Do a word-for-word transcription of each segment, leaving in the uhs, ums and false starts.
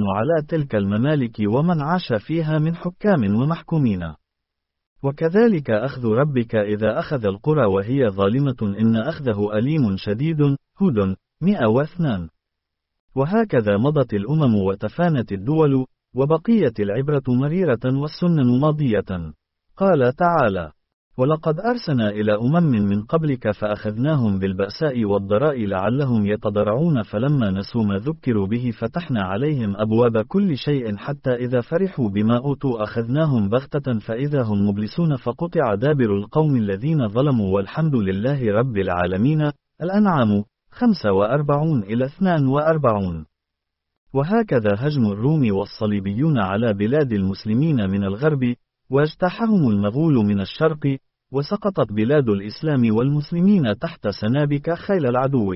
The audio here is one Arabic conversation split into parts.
على تلك الممالك ومن عاش فيها من حكام ومحكومين. وكذلك أخذ ربك إذا أخذ القرى وهي ظالمة إن أخذه أليم شديد. هود مئة واثنان. وهكذا مضت الأمم وتفانت الدول، وبقيت العبرة مريرة والسنن ماضية. قال تعالى: ولقد أرسلنا إلى أمم من قبلك فأخذناهم بالبأساء والضراء لعلهم يتضرعون فلما نسوا ما ذكروا به فتحنا عليهم أبواب كل شيء حتى إذا فرحوا بما أوتوا أخذناهم بغتة فإذا هم مبلسون فقطع دابر القوم الذين ظلموا والحمد لله رب العالمين. الأنعام خمسة وأربعون إلى اثنان وأربعون. وهكذا هجم الروم والصليبيون على بلاد المسلمين من الغرب، واجتاحهم المغول من الشرق، وسقطت بلاد الإسلام والمسلمين تحت سنابك خيل العدو.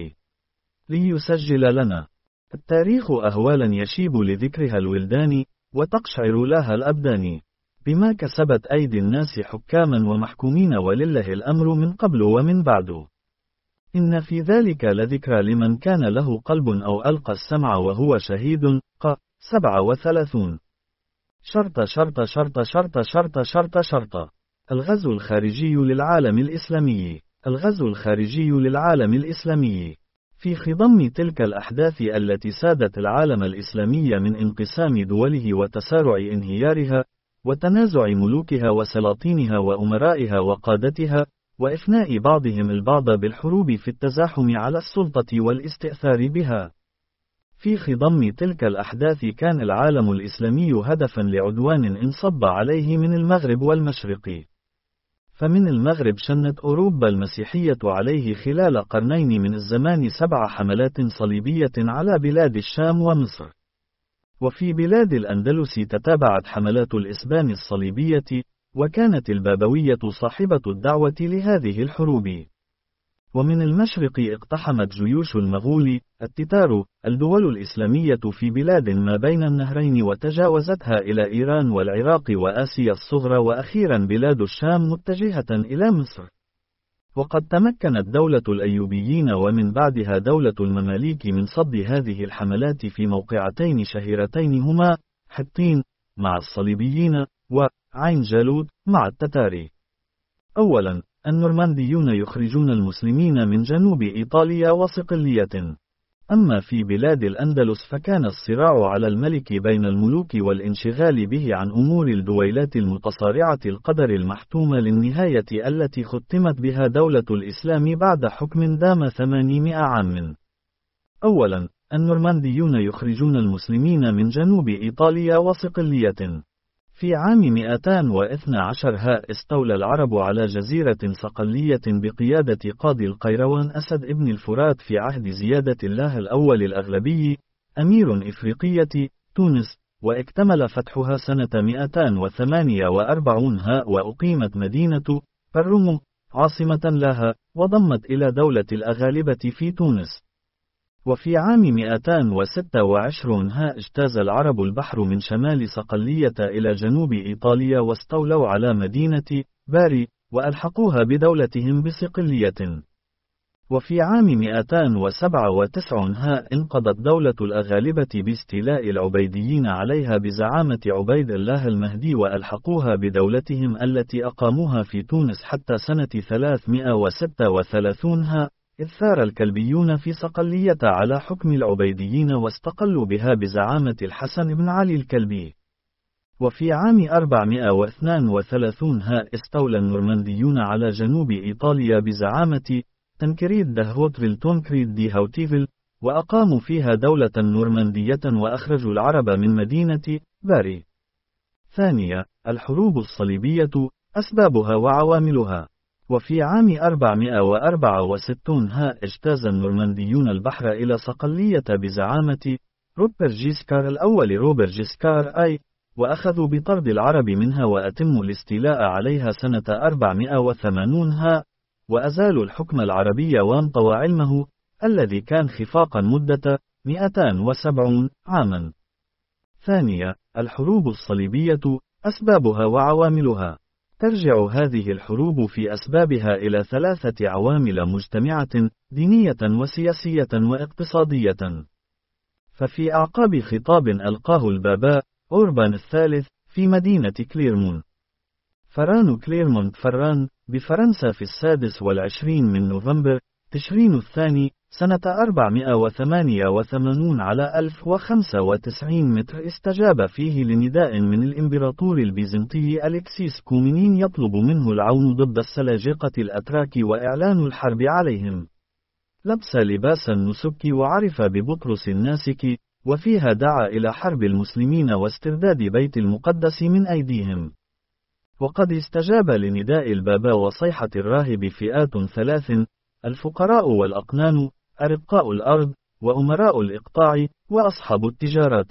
ليسجل لنا التاريخ أهوالا يشيب لذكرها الولدان، وتقشعر لها الأبدان، بما كسبت أيدي الناس حكاما ومحكومين ولله الأمر من قبل ومن بعد. إن في ذلك لذكرى لمن كان له قلب أو ألقى السمع وهو شهيد. ق سبعة وثلاثون. شرط شرط شرط شرط شرط شرط شرط. الغزو الخارجي للعالم الإسلامي. الغزو الخارجي للعالم الإسلامي في خضم تلك الأحداث التي سادت العالم الإسلامي من انقسام دوله وتسارع انهيارها، وتنازع ملوكها وسلاطينها وأمرائها وقادتها، وإفناء بعضهم البعض بالحروب في التزاحم على السلطة والاستئثار بها. في خضم تلك الأحداث كان العالم الإسلامي هدفا لعدوان انصب عليه من المغرب والمشرق. فمن المغرب شنت أوروبا المسيحية عليه خلال قرنين من الزمان سبع حملات صليبية على بلاد الشام ومصر. وفي بلاد الأندلس تتابعت حملات الإسبان الصليبية، وكانت البابوية صاحبة الدعوة لهذه الحروب. ومن المشرق اقتحمت جيوش المغول التتار الدول الإسلامية في بلاد ما بين النهرين وتجاوزتها إلى إيران والعراق وآسيا الصغرى وأخيرا بلاد الشام متجهة إلى مصر. وقد تمكنت دولة الأيوبيين ومن بعدها دولة المماليك من صد هذه الحملات في موقعتين شهيرتين هما حطين مع الصليبيين وعين جالوت مع التتار. أولا، النورمانديون يخرجون المسلمين من جنوب إيطاليا وصقلية. أما في بلاد الأندلس فكان الصراع على الملك بين الملوك والانشغال به عن أمور الدويلات المتصارعة القدر المحتومة للنهاية التي ختمت بها دولة الإسلام بعد حكم دام ثمانمائة عام. أولا، النورمانديون يخرجون المسلمين من جنوب إيطاليا وصقلية. في عام مئتين واثني عشر ها استولى العرب على جزيرة صقلية بقيادة قاضي القيروان أسد ابن الفرات في عهد زيادة الله الأول الأغلبي أمير إفريقية تونس، واكتمل فتحها سنة مئتين وثمانية وأربعين ها وأقيمت مدينة برمو عاصمة لها، وضمت إلى دولة الأغالبة في تونس. وفي عام مئتين وستة وعشرين ها اجتاز العرب البحر من شمال صقلية إلى جنوب إيطاليا واستولوا على مدينة باري، وألحقوها بدولتهم بصقلية. وفي عام مئتين وسبعة وتسعين ها انقضت دولة الأغالبة باستيلاء العبيديين عليها بزعامة عبيد الله المهدي، وألحقوها بدولتهم التي أقاموها في تونس حتى سنة ثلاثمائة وستة وثلاثين ها، إذ ثار الكلبيون في صقلية على حكم العبيديين واستقلوا بها بزعامة الحسن بن علي الكلبي. وفي عام أربعمائة واثنين وثلاثين ها استولى النورمانديون على جنوب إيطاليا بزعامة تنكريد ده هوتفيل تونكريد دي هاوتيفيل، وأقاموا فيها دولة نورماندية وأخرجوا العرب من مدينة باري. ثانية، الحروب الصليبية أسبابها وعواملها. وفي عام أربعمائة وأربعة وستين ها اجتاز النورمانديون البحر إلى صقلية بزعامة روبر جيسكار الأول روبر جيسكار أي، وأخذوا بطرد العرب منها وأتموا الاستيلاء عليها سنة أربعمائة وثمانين ها، وأزالوا الحكم العربي وانطوى علمه الذي كان خفاقا مدة مئتين وسبعين عاما. ثانية، الحروب الصليبية أسبابها وعواملها. ترجع هذه الحروب في أسبابها إلى ثلاثة عوامل مجتمعة: دينية وسياسية واقتصادية. ففي أعقاب خطاب ألقاه البابا أوربان الثالث في مدينة كليرمون فران كليرمونت فران بفرنسا في السادس والعشرين من نوفمبر تشرين الثاني سنة أربعمائة وثمانية وثمانين على ألف وخمسة وتسعين متر استجاب فيه لنداء من الإمبراطور البيزنطي ألكسيس كومينين يطلب منه العون ضد السلاجقة الأتراك وإعلان الحرب عليهم. لبس لباس النسك وعرف ببطرس الناسك، وفيها دعا إلى حرب المسلمين واسترداد بيت المقدس من أيديهم. وقد استجاب لنداء البابا وصيحة الراهب فئات ثلاث: الفقراء والأقنان، أرقاء الأرض، وأمراء الإقطاع، وأصحاب التجارات.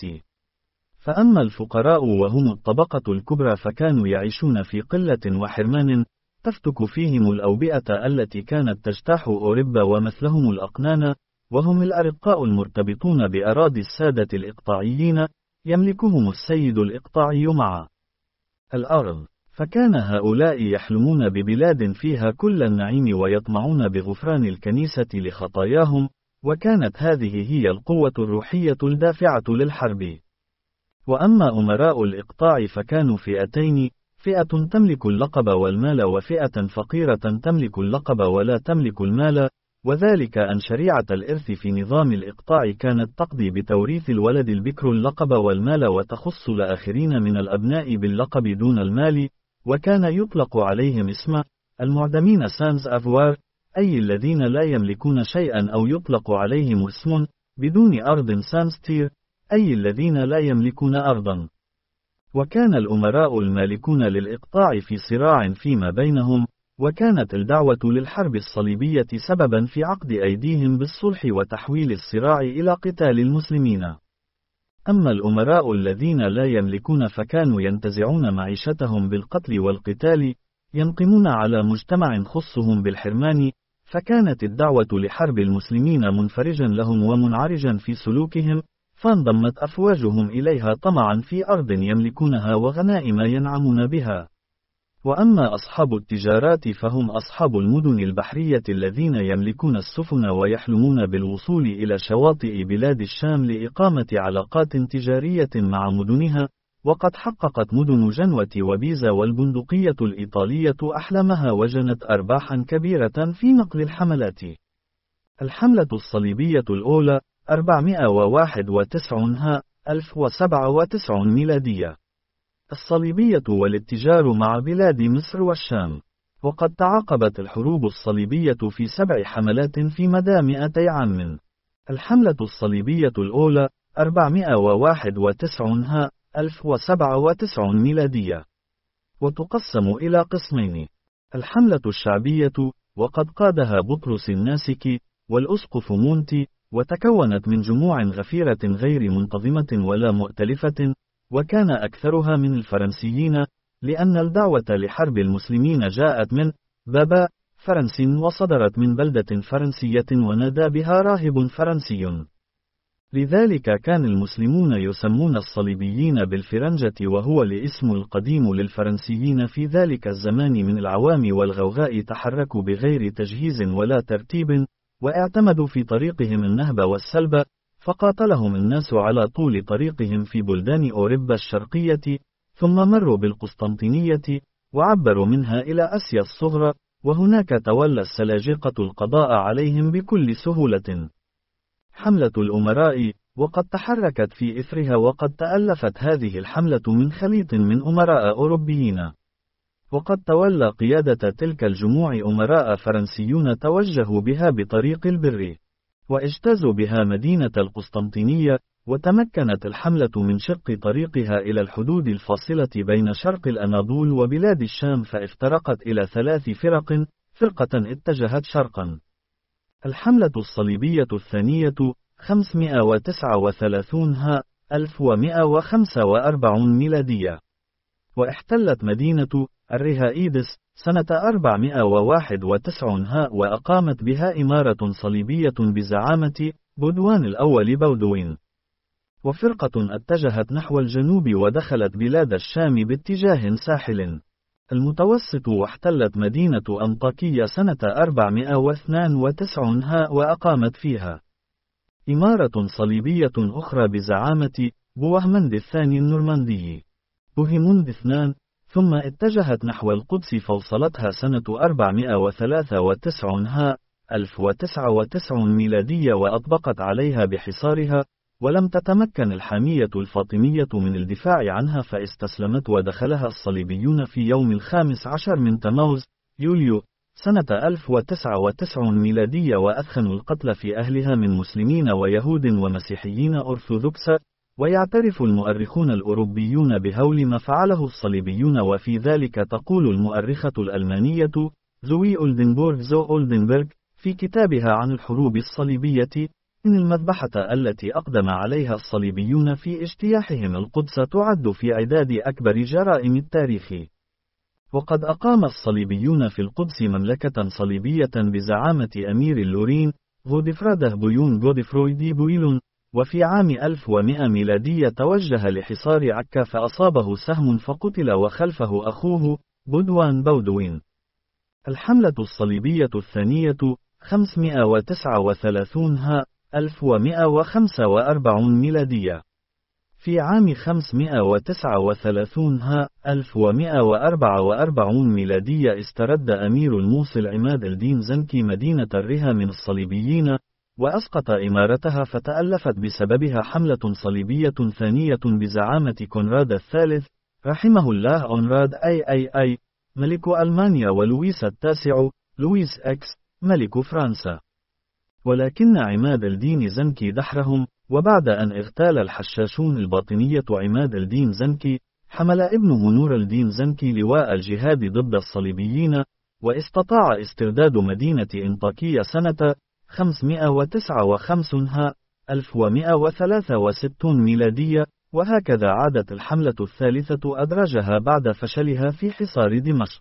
فأما الفقراء وهم الطبقة الكبرى فكانوا يعيشون في قلة وحرمان، تفتك فيهم الأوبئة التي كانت تجتاح أوروبا، ومثلهم الأقنان، وهم الأرقاء المرتبطون بأراضي السادة الإقطاعيين، يملكهم السيد الإقطاعي مع الأرض. فكان هؤلاء يحلمون ببلاد فيها كل النعيم ويطمعون بغفران الكنيسة لخطاياهم، وكانت هذه هي القوة الروحية الدافعة للحرب. وأما أمراء الإقطاع فكانوا فئتين: فئة تملك اللقب والمال، وفئة فقيرة تملك اللقب ولا تملك المال، وذلك أن شريعة الإرث في نظام الإقطاع كانت تقضي بتوريث الولد البكر اللقب والمال، وتخص الآخرين من الأبناء باللقب دون المال، وكان يطلق عليهم اسم المعدمين سانز أفوار، أي الذين لا يملكون شيئا، أو يطلق عليهم اسم بدون أرض سانز تير، أي الذين لا يملكون أرضا. وكان الأمراء المالكون للإقطاع في صراع فيما بينهم، وكانت الدعوة للحرب الصليبية سببا في عقد أيديهم بالصلح وتحويل الصراع إلى قتال المسلمين. أما الأمراء الذين لا يملكون فكانوا ينتزعون معيشتهم بالقتل والقتال، ينقمون على مجتمع خصهم بالحرمان، فكانت الدعوة لحرب المسلمين منفرجا لهم ومنعرجا في سلوكهم، فانضمت أفواجهم إليها طمعا في أرض يملكونها وغنائم ينعمون بها. وأما أصحاب التجارات فهم أصحاب المدن البحرية الذين يملكون السفن ويحلمون بالوصول إلى شواطئ بلاد الشام لإقامة علاقات تجارية مع مدنها، وقد حققت مدن جنوة وبيزا والبندقية الإيطالية أحلامها وجنت أرباحا كبيرة في نقل الحملات. الحملة الصليبية الأولى أربعمائة وواحد وتسعين ها ألف وسبعة وتسعين ميلادية. الصليبية والاتجار مع بلاد مصر والشام. وقد تعاقبت الحروب الصليبية في سبع حملات في مدى مئتي عام. الحملة الصليبية الأولى أربعمائة وواحد وتسعين ها ألف وسبعة وتسعين ميلادية. وتقسم إلى قسمين: الحملة الشعبية، وقد قادها بطرس الناسك والأسقف مونتي، وتكونت من جموع غفيرة غير منتظمة ولا مؤتلفة، وكان أكثرها من الفرنسيين، لأن الدعوة لحرب المسلمين جاءت من بابا فرنس، وصدرت من بلدة فرنسية ونادى بها راهب فرنسي. لذلك كان المسلمون يسمون الصليبيين بالفرنجة، وهو الاسم القديم للفرنسيين في ذلك الزمان من العوام والغوغاء، تحركوا بغير تجهيز ولا ترتيب، واعتمدوا في طريقهم النهب والسلب، فقاتلهم الناس على طول طريقهم في بلدان أوروبا الشرقية، ثم مروا بالقسطنطينية، وعبروا منها إلى آسيا الصغرى، وهناك تولى السلاجقة القضاء عليهم بكل سهولة. حملة الأمراء، وقد تحركت في إثرها، وقد تألفت هذه الحملة من خليط من أمراء أوروبيين، وقد تولى قيادة تلك الجموع أمراء فرنسيون توجهوا بها بطريق البر، واجتازوا بها مدينة القسطنطينية، وتمكنت الحملة من شق طريقها إلى الحدود الفاصلة بين شرق الأناضول وبلاد الشام، فافترقت إلى ثلاث فرق: فرقة اتجهت شرقا. الحملة الصليبية الثانية خمسمائة وتسعة وثلاثين ها ألف ومائة وخمسة وأربعين ميلادية، واحتلت مدينة الرهائيدس سنة أربعمائة وواحد وتسعين ها، وأقامت بها إمارة صليبية بزعامة بودوان الأول بودوين. وفرقة اتجهت نحو الجنوب ودخلت بلاد الشام باتجاه ساحل المتوسط، واحتلت مدينة أنطاكية سنة أربعمائة واثنين وتسعين ها، وأقامت فيها إمارة صليبية أخرى بزعامة بوهمند الثاني النورماندي بوهيموند اثنان، ثم اتجهت نحو القدس فوصلتها سنة أربعمائة وثلاثة وتسعين ها ألف وتسعة وتسعين ميلادية وأطبقت عليها بحصارها، ولم تتمكن الحامية الفاطمية من الدفاع عنها فاستسلمت ودخلها الصليبيون في يوم الخامس عشر من تموز يوليو سنة ألف وتسعة وتسعين ميلادية وأثخنوا القتل في أهلها من مسلمين ويهود ومسيحيين أرثوذكس. ويعترف المؤرخون الأوروبيون بهول ما فعله الصليبيون، وفي ذلك تقول المؤرخة الألمانية زوي أولدنبورغ زو أولدنبرغ في كتابها عن الحروب الصليبية إن المذبحة التي أقدم عليها الصليبيون في اجتياحهم القدس تعد في عداد أكبر جرائم التاريخ. وقد أقام الصليبيون في القدس مملكة صليبية بزعامة أمير اللورين غودفراده بويون غودفرويدي بويلون، وفي عام ألف ومائة ميلادية توجه لحصار عكا فأصابه سهم فقتل وخلفه أخوه بودوان بودوين. الحملة الصليبية الثانية خمسمائة وتسعة وثلاثين ها ألف ومائة وخمسة وأربعين ميلادية. في عام خمسمائة وتسعة وثلاثين ها ألف ومائة وأربعة وأربعين ميلادية استرد أمير الموصل عماد الدين زنكي مدينة الرها من الصليبيين وأسقط إمارتها، فتألفت بسببها حملة صليبية ثانية بزعامة كونراد الثالث رحمه الله أونراد أي أي أي ملك ألمانيا ولويس التاسع لويس إكس ملك فرنسا. ولكن عماد الدين زنكي دحرهم، وبعد أن اغتال الحشاشون الباطنية عماد الدين زنكي حمل ابنه نور الدين زنكي لواء الجهاد ضد الصليبيين، واستطاع استرداد مدينة إنطاكية سنة خمسمائة وتسعة وخمسين ها ألف ومائة وثلاثة وستين ميلادية. وهكذا عادت الحملة الثالثة أدرجها بعد فشلها في حصار دمشق.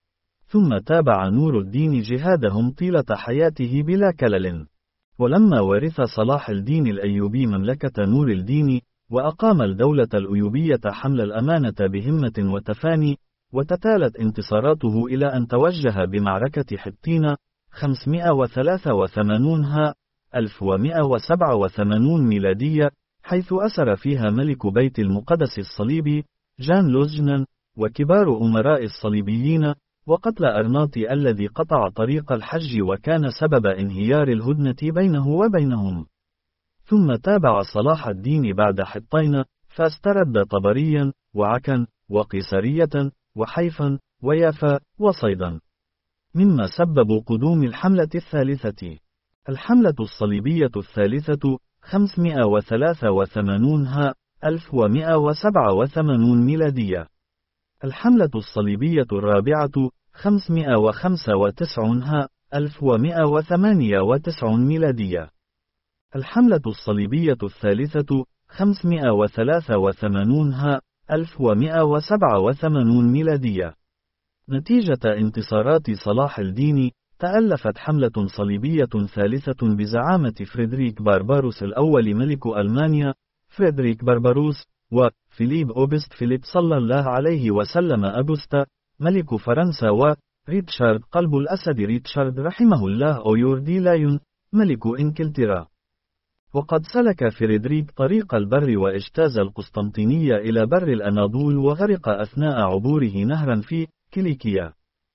ثم تابع نور الدين جهادهم طيلة حياته بلا كلل. ولما ورث صلاح الدين الأيوبي مملكة نور الدين وأقام الدولة الأيوبية حمل الأمانة بهمة وتفاني، وتتالت انتصاراته إلى أن توجه بمعركة حطين خمسمائة وثلاثة وثمانين ها ألف ومائة وسبعة وثمانين ميلادية، حيث أسر فيها ملك بيت المقدس الصليبي جان لوزجنان وكبار أمراء الصليبيين، وقتل أرناطي الذي قطع طريق الحج وكان سبب انهيار الهدنة بينه وبينهم. ثم تابع صلاح الدين بعد حطين فاسترد طبريا وعكا وقيسرية وحيفا ويافا وصيدا، مما سبب قدوم الحملة الثالثة. الحملة الصليبية الثالثة خمسمائة وثلاثة وثمانين ها ألف ومائة وسبعة وثمانين ميلادية. الحملة الصليبية الرابعة خمسمائة وخمسة وتسعين ها ألف ومائة وثمانية وتسعين ميلادية. الحملة الصليبية الثالثة خمسمائة وثلاثة وثمانين ها ألف ومائة وسبعة وثمانين ميلادية. نتيجة انتصارات صلاح الدين تألفت حملة صليبية ثالثة بزعامة فريدريك بارباروس الأول ملك ألمانيا فريدريك بارباروس، وفيليب أوبست فيليب صلى الله عليه وسلم أغسطا ملك فرنسا، وريتشارد قلب الأسد ريتشارد رحمه الله أويور دي لايون ملك إنجلترا. وقد سلك فريدريك طريق البر واجتاز القسطنطينية إلى بر الأناضول وغرق أثناء عبوره نهرا في كيليكيا.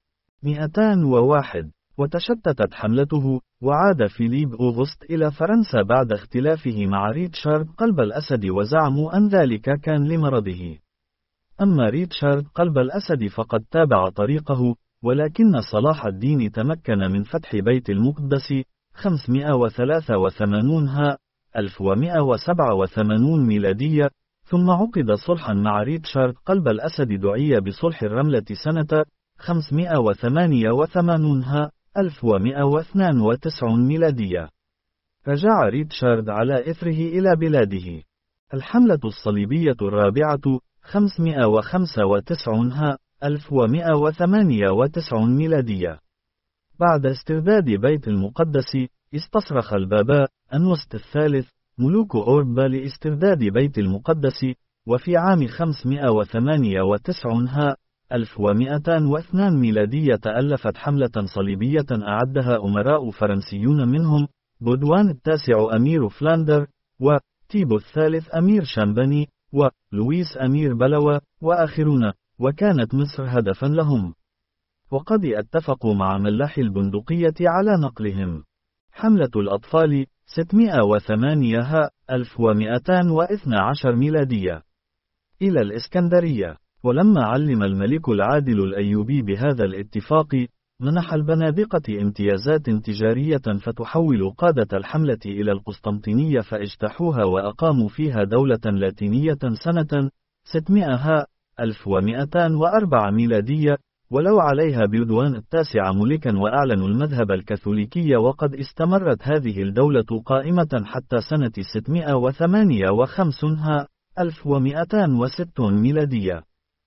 مئتان وواحد. وتشتتت حملته، وعاد فيليب أوغسط إلى فرنسا بعد اختلافه مع ريتشارد قلب الأسد، وزعموا أن ذلك كان لمرضه. أما ريتشارد قلب الأسد فقد تابع طريقه، ولكن صلاح الدين تمكن من فتح بيت المقدس خمسمائة وثلاثة وثمانين ها ألف ومائة وسبعة وثمانين ميلادية. ثم عقد صلحا مع ريتشارد قلب الأسد دعي بصلح الرملة سنة خمسمائة وثمانية وثمانين ها ألف ومائة واثنين وتسعين ميلادية. رجع ريتشارد على إثره إلى بلاده. الحملة الصليبية الرابعة خمسمائة وخمسة وتسعين ها ألف ومائة وثمانية وتسعين ميلادية. بعد استرداد بيت المقدس استصرخ البابا أنوست الثالث ملوك أوروبا لاسترداد بيت المقدس، وفي عام خمسمائة وثمانية وتسعين ها ألف ومائتين واثنين ميلادية تألفت حملة صليبية أعدها أمراء فرنسيون منهم بودوان التاسع أمير فلاندر، وتيبو الثالث أمير شامباني، ولويس أمير بلوى، وآخرون، وكانت مصر هدفا لهم. وقد اتفقوا مع ملاحي البندقية على نقلهم. حملة الأطفال ستمائة وثمانية ها ألف ومئتين واثني عشر ميلادية إلى الإسكندرية. ولما علم الملك العادل الأيوبي بهذا الاتفاق، منح البنادقة امتيازات تجارية فتحول قادة الحملة إلى القسطنطينية، فاجتاحوها وأقاموا فيها دولة لاتينية سنة ستمائة ها ألف ومئتين وأربعة ميلادية، ولو عليها بيودوان التاسع ملكا، وأعلنوا المذهب الكاثوليكي. وقد استمرت هذه الدولة قائمة حتى سنة ستمائة وثمانية وخمسين ها ألف ومئتين وستين ميلادية.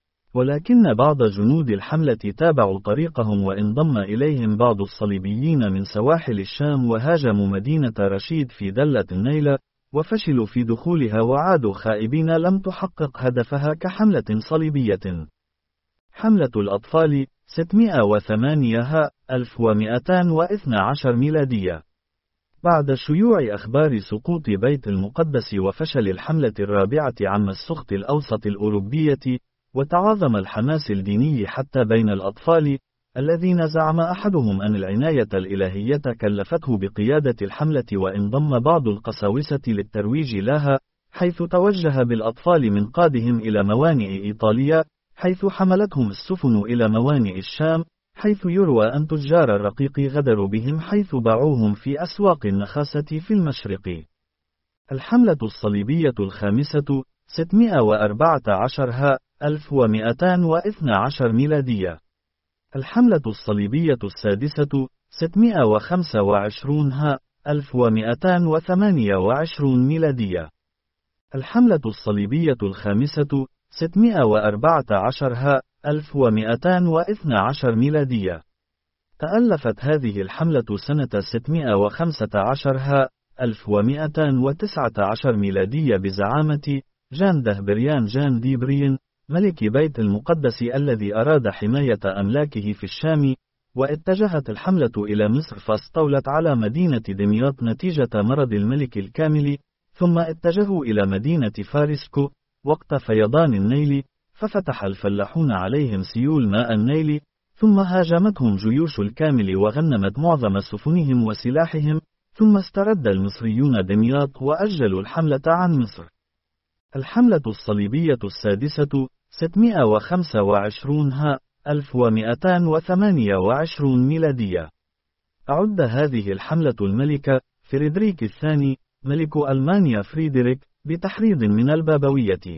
ولكن بعض جنود الحملة تابعوا طريقهم، وانضم إليهم بعض الصليبيين من سواحل الشام، وهاجموا مدينة رشيد في دلة النيل، وفشلوا في دخولها وعادوا خائبين، لم تحقق هدفها كحملة صليبية. حملة الأطفال ستمائة وثمانية ها ألف ومئتين واثني عشر ميلادية. بعد شيوع أخبار سقوط بيت المقدس وفشل الحملة الرابعة عم السخط الأوسط الأوروبية، وتعاظم الحماس الديني حتى بين الأطفال، الذين زعم أحدهم أن العناية الإلهية كلفته بقيادة الحملة، وانضم بعض القساوسة للترويج لها، حيث توجه بالأطفال من قادهم إلى موانئ إيطاليا، حيث حملتهم السفن إلى موانئ الشام، حيث يروى أن تجار الرقيق غدروا بهم حيث باعوهم في أسواق النخاسة في المشرق. الحملة الصليبية الخامسة ستمائة وأربعة عشر ها ألف ومئتين واثني عشر ميلادية. الحملة الصليبية السادسة ستمائة وخمسة وعشرين ها ألف ومئتين وثمانية وعشرين ميلادية. الحملة الصليبية الخامسة ستمائة وأربعة عشر ها ألف ومئتين واثني عشر ميلادية. تألفت هذه الحملة سنة ستمائة وخمسة عشر ها ألف ومئتين وتسعة عشر ميلادية بزعامة جان دهبريان جان ديبرين، ملك بيت المقدس، الذي أراد حماية أملاكه في الشام. واتجهت الحملة إلى مصر، فاستولت على مدينة دمياط نتيجة مرض الملك الكامل، ثم اتجهوا إلى مدينة فارسكو وقت فيضان النيل، ففتح الفلاحون عليهم سيول ماء النيل، ثم هاجمتهم جيوش الكامل وغنمت معظم سفنهم وسلاحهم، ثم استرد المصريون دمياط وأجلوا الحملة عن مصر. الحملة الصليبية السادسة ستمائة وخمسة وعشرين ها ألف ومئتين وثمانية وعشرين ميلادية. أعد هذه الحملة الملك فريدريك الثاني ملك ألمانيا فريدريك بتحريض من البابوية،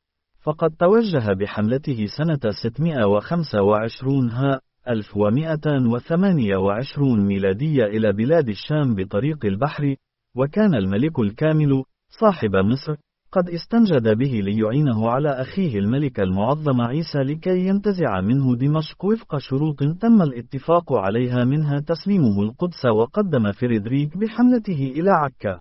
فقد توجه بحملته سنة ستمائة وخمسة وعشرين ها ألف ومئتين وثمانية وعشرين ميلادية إلى بلاد الشام بطريق البحر، وكان الملك الكامل صاحب مصر قد استنجد به ليعينه على أخيه الملك المعظم عيسى لكي ينتزع منه دمشق وفق شروط تم الاتفاق عليها، منها تسليمه القدس. وقدم فريدريك بحملته إلى عكا،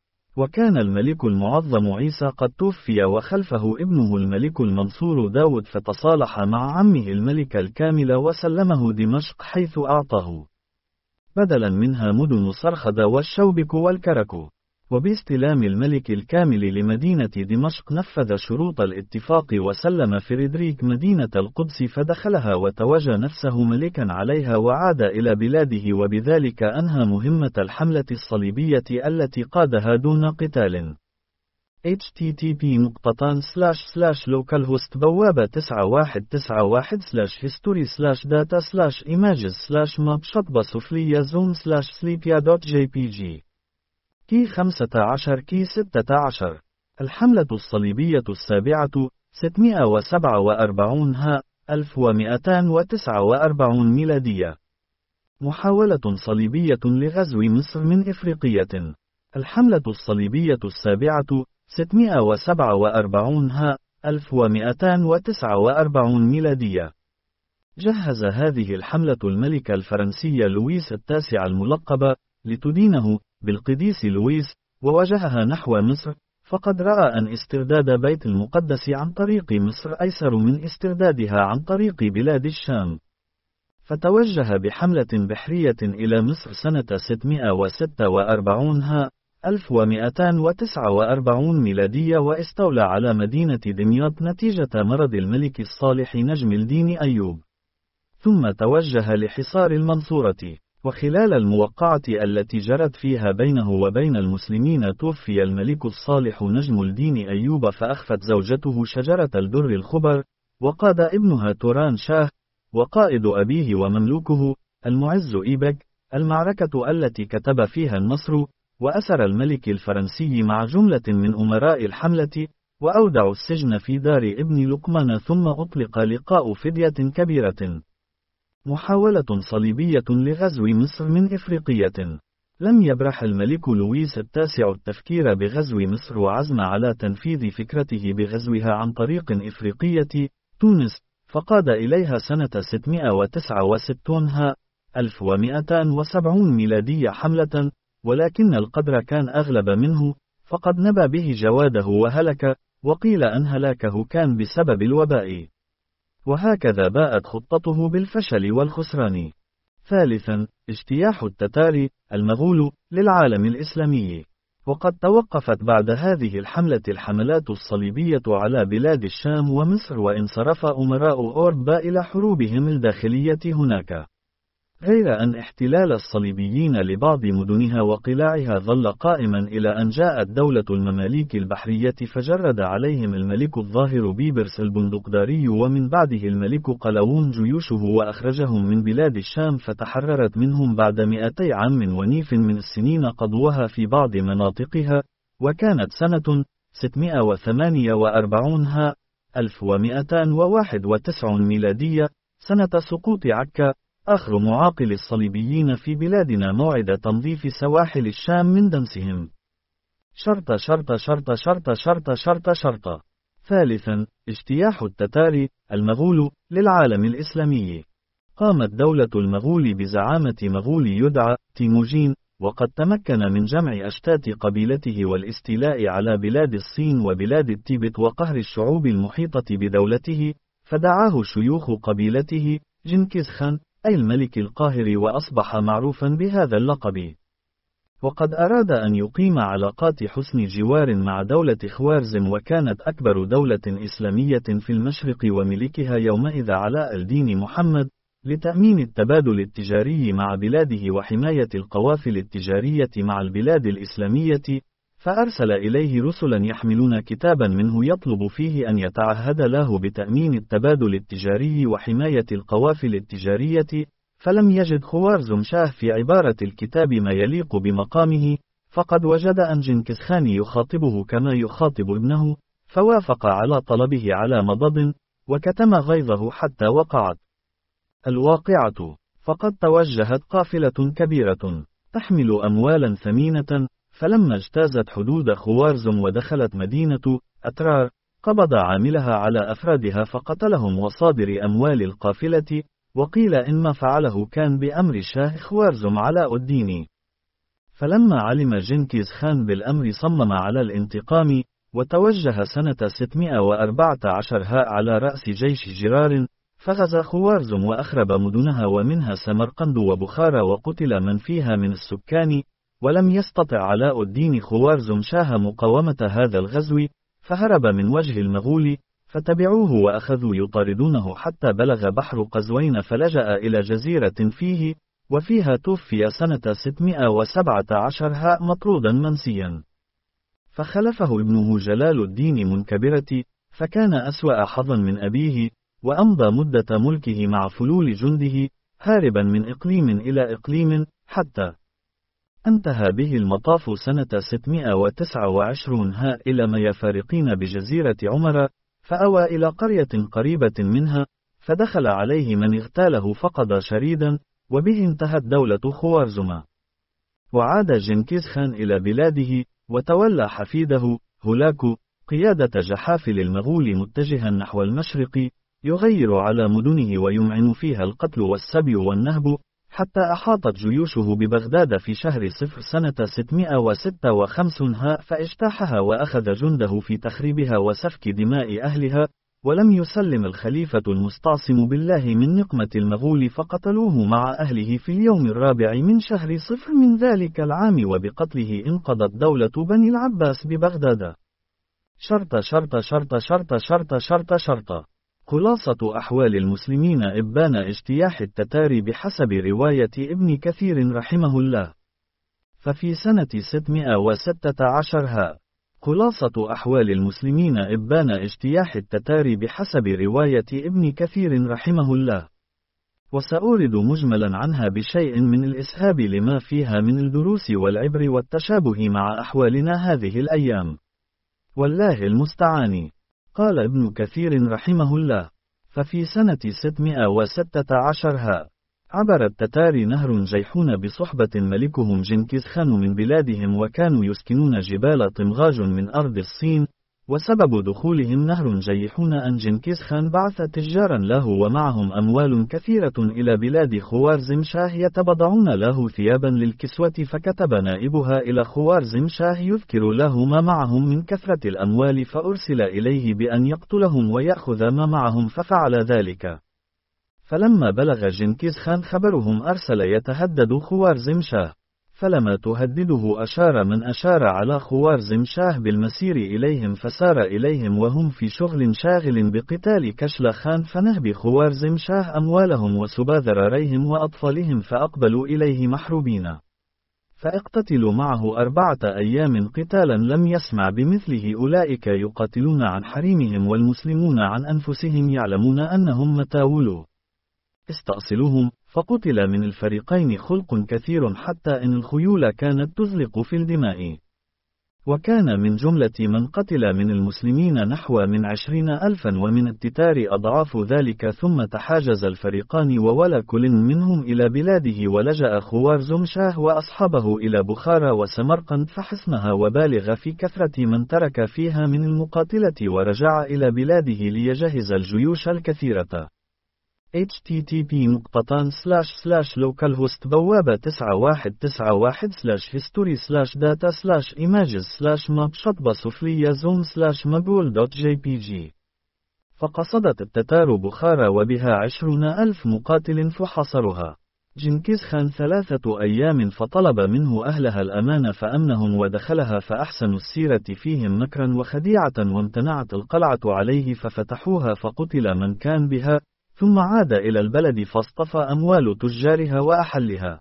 وكان الملك المعظم عيسى قد توفي وخلفه ابنه الملك المنصور داود، فتصالح مع عمه الملك الكامل وسلمه دمشق، حيث أعطاه بدلا منها مدن صرخد والشوبك والكرك. وباستلام الملك الكامل لمدينة دمشق نفذ شروط الاتفاق، وسلم فريدريك مدينة القدس فدخلها وتوج نفسه ملكا عليها، وعاد إلى بلاده، وبذلك أنهى مهمة الحملة الصليبية التي قادها دون قتال. إتش تي تي بي نقطتان سلاش سلاش لوكالهوست بوابة تسعة واحد تسعة واحد سلاش هيستوري سلاش داتا سلاش إيماجز سلاش ماب شطبة سفلية زون سلاش سليبيا دوت جي بي جي. كي خمسة عشر كي ستة عشر. الحملة الصليبية السابعة ستمائة وسبعة وأربعين ها ألف ومئتين وتسعة وأربعين ميلادية. محاولة صليبية لغزو مصر من إفريقية. الحملة الصليبية السابعة ستمائة وسبعة وأربعين ها ألف ومئتين وتسعة وأربعين ميلادية. جهز هذه الحملة الملك الفرنسي لويس التاسع الملقب لتدينه بالقديس لويس، ووجهها نحو مصر، فقد رأى أن استرداد بيت المقدس عن طريق مصر أيسر من استردادها عن طريق بلاد الشام. فتوجه بحملة بحرية إلى مصر سنة ستمائة وستة وأربعين ها ألف ومئتين وتسعة وأربعين ميلادية، واستولى على مدينة دمياط نتيجة مرض الملك الصالح نجم الدين أيوب، ثم توجه لحصار المنصورة. وخلال الموقعة التي جرت فيها بينه وبين المسلمين توفي الملك الصالح نجم الدين أيوب، فأخفت زوجته شجرة الدر الخبر، وقاد ابنها توران شاه، وقائد أبيه ومملوكه المعز إيبك المعركة التي كتب فيها النصر، وأسر الملك الفرنسي مع جملة من أمراء الحملة، وأودعوا السجن في دار ابن لقمان، ثم أطلق لقاء فدية كبيرة. محاولة صليبية لغزو مصر من إفريقية. لم يبرح الملك لويس التاسع التفكير بغزو مصر، وعزم على تنفيذ فكرته بغزوها عن طريق إفريقية تونس، فقاد إليها سنة ستمائة وتسعة وستين ها ألف ومئتين وسبعين ميلادية حملة، ولكن القدر كان أغلب منه، فقد نبى به جواده وهلك، وقيل أن هلاكه كان بسبب الوباء. وهكذا باءت خطته بالفشل والخسران. ثالثا، اجتياح التتار المغول للعالم الإسلامي. وقد توقفت بعد هذه الحملة الحملات الصليبية على بلاد الشام ومصر، وانصرف أمراء أوروبا إلى حروبهم الداخلية هناك، غير أن احتلال الصليبيين لبعض مدنها وقلاعها ظل قائما إلى أن جاءت دولة المماليك البحرية، فجرد عليهم الملك الظاهر بيبرس البندقداري، ومن بعده الملك قلاوون جيوشه، وأخرجهم من بلاد الشام، فتحررت منهم بعد مئتي عام ونيف من السنين قضوها في بعض مناطقها. وكانت سنة ستمائة وثمانية وأربعين ها ألف ومئتين وواحد وتسعين ميلادية سنة سقوط عكا، آخر معاقل الصليبيين في بلادنا، موعد تنظيف سواحل الشام من دنسهم. شرط شرط شرط شرط شرط شرط شرط. ثالثا، اجتياح التتار المغول للعالم الإسلامي. قامت دولة المغول بزعامة مغول يدعى تيموجين، وقد تمكن من جمع أشتات قبيلته والاستيلاء على بلاد الصين وبلاد التيبت وقهر الشعوب المحيطة بدولته، فدعاه شيوخ قبيلته جنكيز خان أي الملك القاهر، وأصبح معروفا بهذا اللقب. وقد أراد أن يقيم علاقات حسن جوار مع دولة خوارزم، وكانت أكبر دولة إسلامية في المشرق، وملكها يومئذ علاء الدين محمد، لتأمين التبادل التجاري مع بلاده وحماية القوافل التجارية مع البلاد الإسلامية، فأرسل إليه رسلا يحملون كتابا منه يطلب فيه أن يتعهد له بتأمين التبادل التجاري وحماية القوافل التجارية، فلم يجد خوارزم شاه في عبارة الكتاب ما يليق بمقامه، فقد وجد أن جنكيز خان يخاطبه كما يخاطب ابنه، فوافق على طلبه على مضض، وكتم غيظه حتى وقعت الواقعة. فقد توجهت قافلة كبيرة تحمل أموالا ثمينة، فلما اجتازت حدود خوارزم ودخلت مدينة أترار، قبض عاملها على أفرادها فقتلهم وصادر أموال القافلة، وقيل إن ما فعله كان بأمر شاه خوارزم علاء الدين. فلما علم جنكيز خان بالأمر صمم على الانتقام، وتوجه سنة ستمائة وأربعة عشر ها على رأس جيش جرار، فغزا خوارزم وأخرب مدنها ومنها سمرقند وبخارى، وقتل من فيها من السكان، ولم يستطع علاء الدين خوارزم شاه مقاومة هذا الغزو، فهرب من وجه المغول، فتبعوه وأخذوا يطاردونه حتى بلغ بحر قزوين، فلجأ إلى جزيرة فيه، وفيها توفي سنة ستمائة وسبعة عشر ها مطرودا منسيا. فخلفه ابنه جلال الدين منكبرة، فكان أسوأ حظا من أبيه، وأمضى مدة ملكه مع فلول جنده، هاربا من إقليم إلى إقليم، حتى انتهى به المطاف سنة ستمائة وتسعة وعشرين ها إلى ما يفارقين بجزيرة عمر، فأوى إلى قرية قريبة منها، فدخل عليه من اغتاله فقد شريدا، وبه انتهت دولة خوارزم. وعاد جنكيز خان إلى بلاده، وتولى حفيده هولاكو قيادة جحافل المغول متجها نحو المشرق، يغير على مدنه ويمعن فيها القتل والسبي والنهب، حتى أحاطت جيوشه ببغداد في شهر صفر سنة ستمائة وستة وخمسين ها، فاجتاحها وأخذ جنده في تخريبها وسفك دماء أهلها، ولم يسلم الخليفة المستعصم بالله من نقمة المغول فقتلوه مع أهله في اليوم الرابع من شهر صفر من ذلك العام، وبقتله انقضت دولة بني العباس ببغداد. شرط شرط شرط شرط شرط شرط شرط. خلاصة أحوال المسلمين إبان اجتياح التتار بحسب رواية ابن كثير رحمه الله. ففي سنة ستمائة وستة عشر ها. خلاصة أحوال المسلمين إبان اجتياح التتار بحسب رواية ابن كثير رحمه الله. وسأورد مجملا عنها بشيء من الإسهاب لما فيها من الدروس والعبر والتشابه مع أحوالنا هذه الأيام. والله المستعان. قال ابن كثير رحمه الله: ففي سنة ستمائة وستة عشر ها. عبر التتار نهر جيحون بصحبة ملكهم جنكيز خان من بلادهم، وكانوا يسكنون جبال طمغاج من أرض الصين. وسبب دخولهم نهر جيحون أن جنكيز خان بعث تجارا له ومعهم أموال كثيرة إلى بلاد خوارزم شاه يتبضعون له ثيابا للكسوة، فكتب نائبها إلى خوارزم شاه يذكر له ما معهم من كثرة الأموال، فأرسل إليه بأن يقتلهم ويأخذ ما معهم، ففعل ذلك. فلما بلغ جنكيز خان خبرهم أرسل يتهدد خوارزم شاه، فلما تهدده أشار من أشار على خوارزم شاه بالمسير إليهم، فسار إليهم وهم في شغل شاغل بقتال كشل خان، فنهب خوارزم شاه أموالهم وسباذراريهم وأطفالهم، فأقبلوا إليه محروبين، فاقتتلوا معه أربعة أيام قتالا لم يسمع بمثله. أولئك يقاتلون عن حريمهم والمسلمون عن أنفسهم، يعلمون أنهم متى ولوا استأصلوهم. فقتل من الفريقين خلق كثير، حتى إن الخيول كانت تزلق في الدماء. وكان من جملة من قتل من المسلمين نحو من عشرين ألفا، ومن التتار أضعاف ذلك. ثم تحاجز الفريقان، وولى كل منهم إلى بلاده، ولجأ خوارزم شاه وأصحابه إلى بخارى وسمرقند فحصنها، وبالغ في كثرة من ترك فيها من المقاتلة، ورجع إلى بلاده ليجهز الجيوش الكثيرة. إتش تي تي بي نقطتان سلاش سلاش لوكالهوست بوابة تسعة واحد تسعة واحد سلاش هيستوري سلاش داتا سلاش إيماجز سلاش ماب شطبة سفلية زوم سلاش مقبول دوت جي بي جي. فقصدت التتار بخارى وبها عشرون ألف مقاتل فحاصرها جنكيز خان ثلاثة أيام، فطلب منه أهلها الأمان فأمنهم ودخلها، فأحسنوا السيرة فيهم مكرا وخديعة، وامتنعت القلعة عليه ففتحوها، فقتل من كان بها. ثم عاد إلى البلد فاصطفى أموال تجارها وأحلها.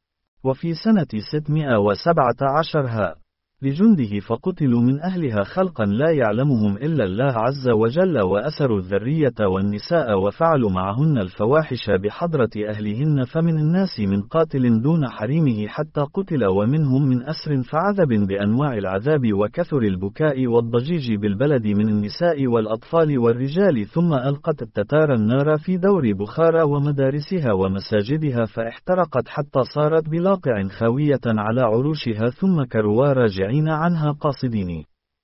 وفي سنة ستمائة وسبعة عشر ها. لجنده فقتلوا من أهلها خلقا لا يعلمهم إلا الله عز وجل، وأسروا الذرية والنساء، وفعلوا معهن الفواحش بحضرة أهلهن، فمن الناس من قاتل دون حريمه حتى قتل، ومنهم من أسر فعذب بأنواع العذاب، وكثر البكاء والضجيج بالبلد من النساء والأطفال والرجال. ثم ألقت التتار النار في دور بخارى ومدارسها ومساجدها، فاحترقت حتى صارت بلاقع خاوية على عروشها، ثم كروا راجعين عنها قاصدين.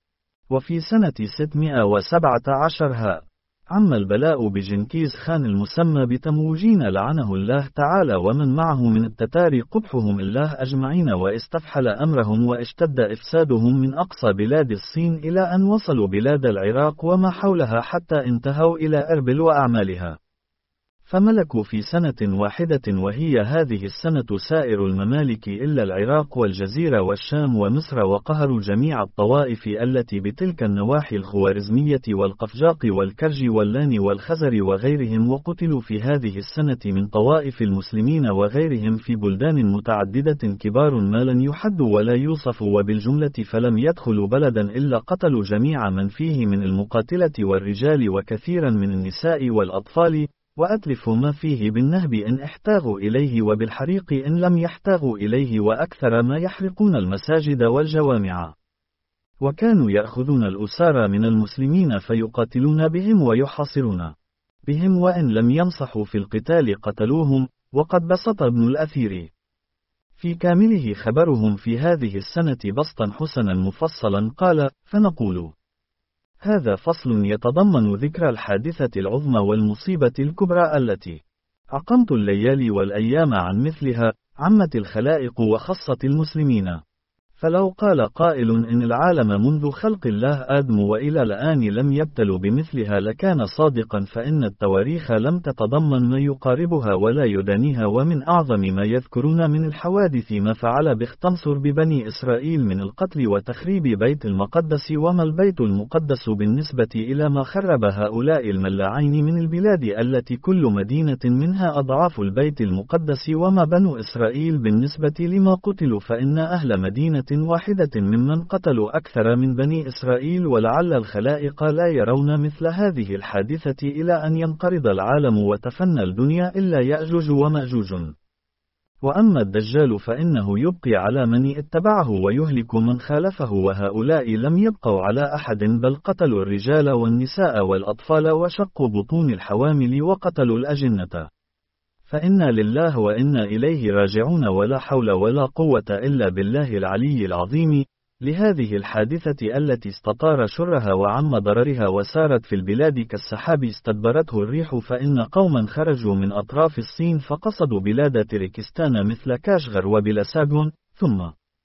وفي سنة ستمائة وسبعة عشر ها. عم البلاء بجنكيز خان المسمى بتموجين لعنه الله تعالى ومن معه من التتار قبحهم الله أجمعين، واستفحل أمرهم، واشتد إفسادهم من أقصى بلاد الصين إلى أن وصلوا بلاد العراق وما حولها، حتى انتهوا إلى أربل وأعمالها. فملكوا في سنة واحدة، وهي هذه السنة، سائر الممالك إلا العراق والجزيرة والشام ومصر، وقهروا جميع الطوائف التي بتلك النواحي الخوارزمية والقفجاق والكرج واللان والخزر وغيرهم، وقتلوا في هذه السنة من طوائف المسلمين وغيرهم في بلدان متعددة كبار ما لن يحد ولا يوصف، وبالجملة فلم يدخلوا بلدا إلا قتلوا جميع من فيه من المقاتلة والرجال، وكثيرا من النساء والأطفال، وأتلفوا ما فيه بالنهب إن احتاغوا إليه، وبالحريق إن لم يحتاغوا إليه، وأكثر ما يحرقون المساجد والجوامع. وكانوا يأخذون الأسارى من المسلمين فيقاتلون بهم ويحاصرون بهم، وإن لم ينصحوا في القتال قتلوهم. وقد بسط ابن الأثير في كامله خبرهم في هذه السنة بسطا حسنا مفصلا، قال: فنقول هذا فصل يتضمن ذكر الحادثة العظمى والمصيبة الكبرى التي عقمت الليالي والأيام عن مثلها، عمت الخلائق وخصت المسلمين فلو قال قائل إن العالم منذ خلق الله آدم وإلى الآن لم يبتلوا بمثلها لكان صادقا، فإن التواريخ لم تتضمن ما يقاربها ولا يدانيها. ومن أعظم ما يذكرون من الحوادث ما فعل بختنصر ببني إسرائيل من القتل وتخريب بيت المقدس. وما البيت المقدس بالنسبة إلى ما خرب هؤلاء الملاعين من البلاد التي كل مدينة منها أضعاف البيت المقدس. وما بنو إسرائيل بالنسبة لما قتلوا، فإن أهل مدينة واحدة ممن قتلوا أكثر من بني إسرائيل. ولعل الخلائق لا يرون مثل هذه الحادثة إلى أن ينقرض العالم وتفنى الدنيا إلا يأجوج ومأجوج. وأما الدجال فإنه يبقي على من اتبعه ويهلك من خالفه، وهؤلاء لم يبقوا على أحد بل قتلوا الرجال والنساء والأطفال وشقوا بطون الحوامل وقتلوا الأجنة. فإنا لله وإنا إليه راجعون، ولا حول ولا قوة إلا بالله العلي العظيم. لهذه الحادثة التي استطار شرها وعم ضررها وسارت في البلاد كالسحاب استدبرته الريح، فإن قوما خرجوا من أطراف الصين فقصدوا بلاد تركستان مثل كاشغر وبلساغون، ثم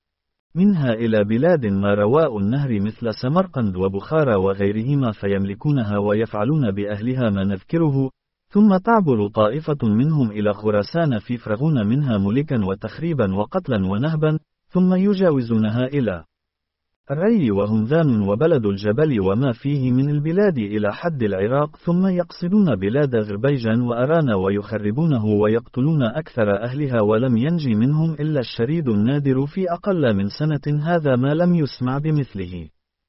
منها إلى بلاد ما رواء النهر مثل سمرقند وبخارى وغيرهما، فيملكونها ويفعلون بأهلها ما نذكره. ثم تعبر طائفة منهم إلى خراسان فيفرغون منها ملكا وتخريبا وقتلا ونهبا، ثم يجاوزونها إلى الري وهمذان وبلد الجبل وما فيه من البلاد إلى حد العراق، ثم يقصدون بلاد أذربيجان وأران ويخربونه ويقتلون أكثر أهلها، ولم ينجي منهم إلا الشريد النادر في أقل من سنة، هذا ما لم يسمع بمثله.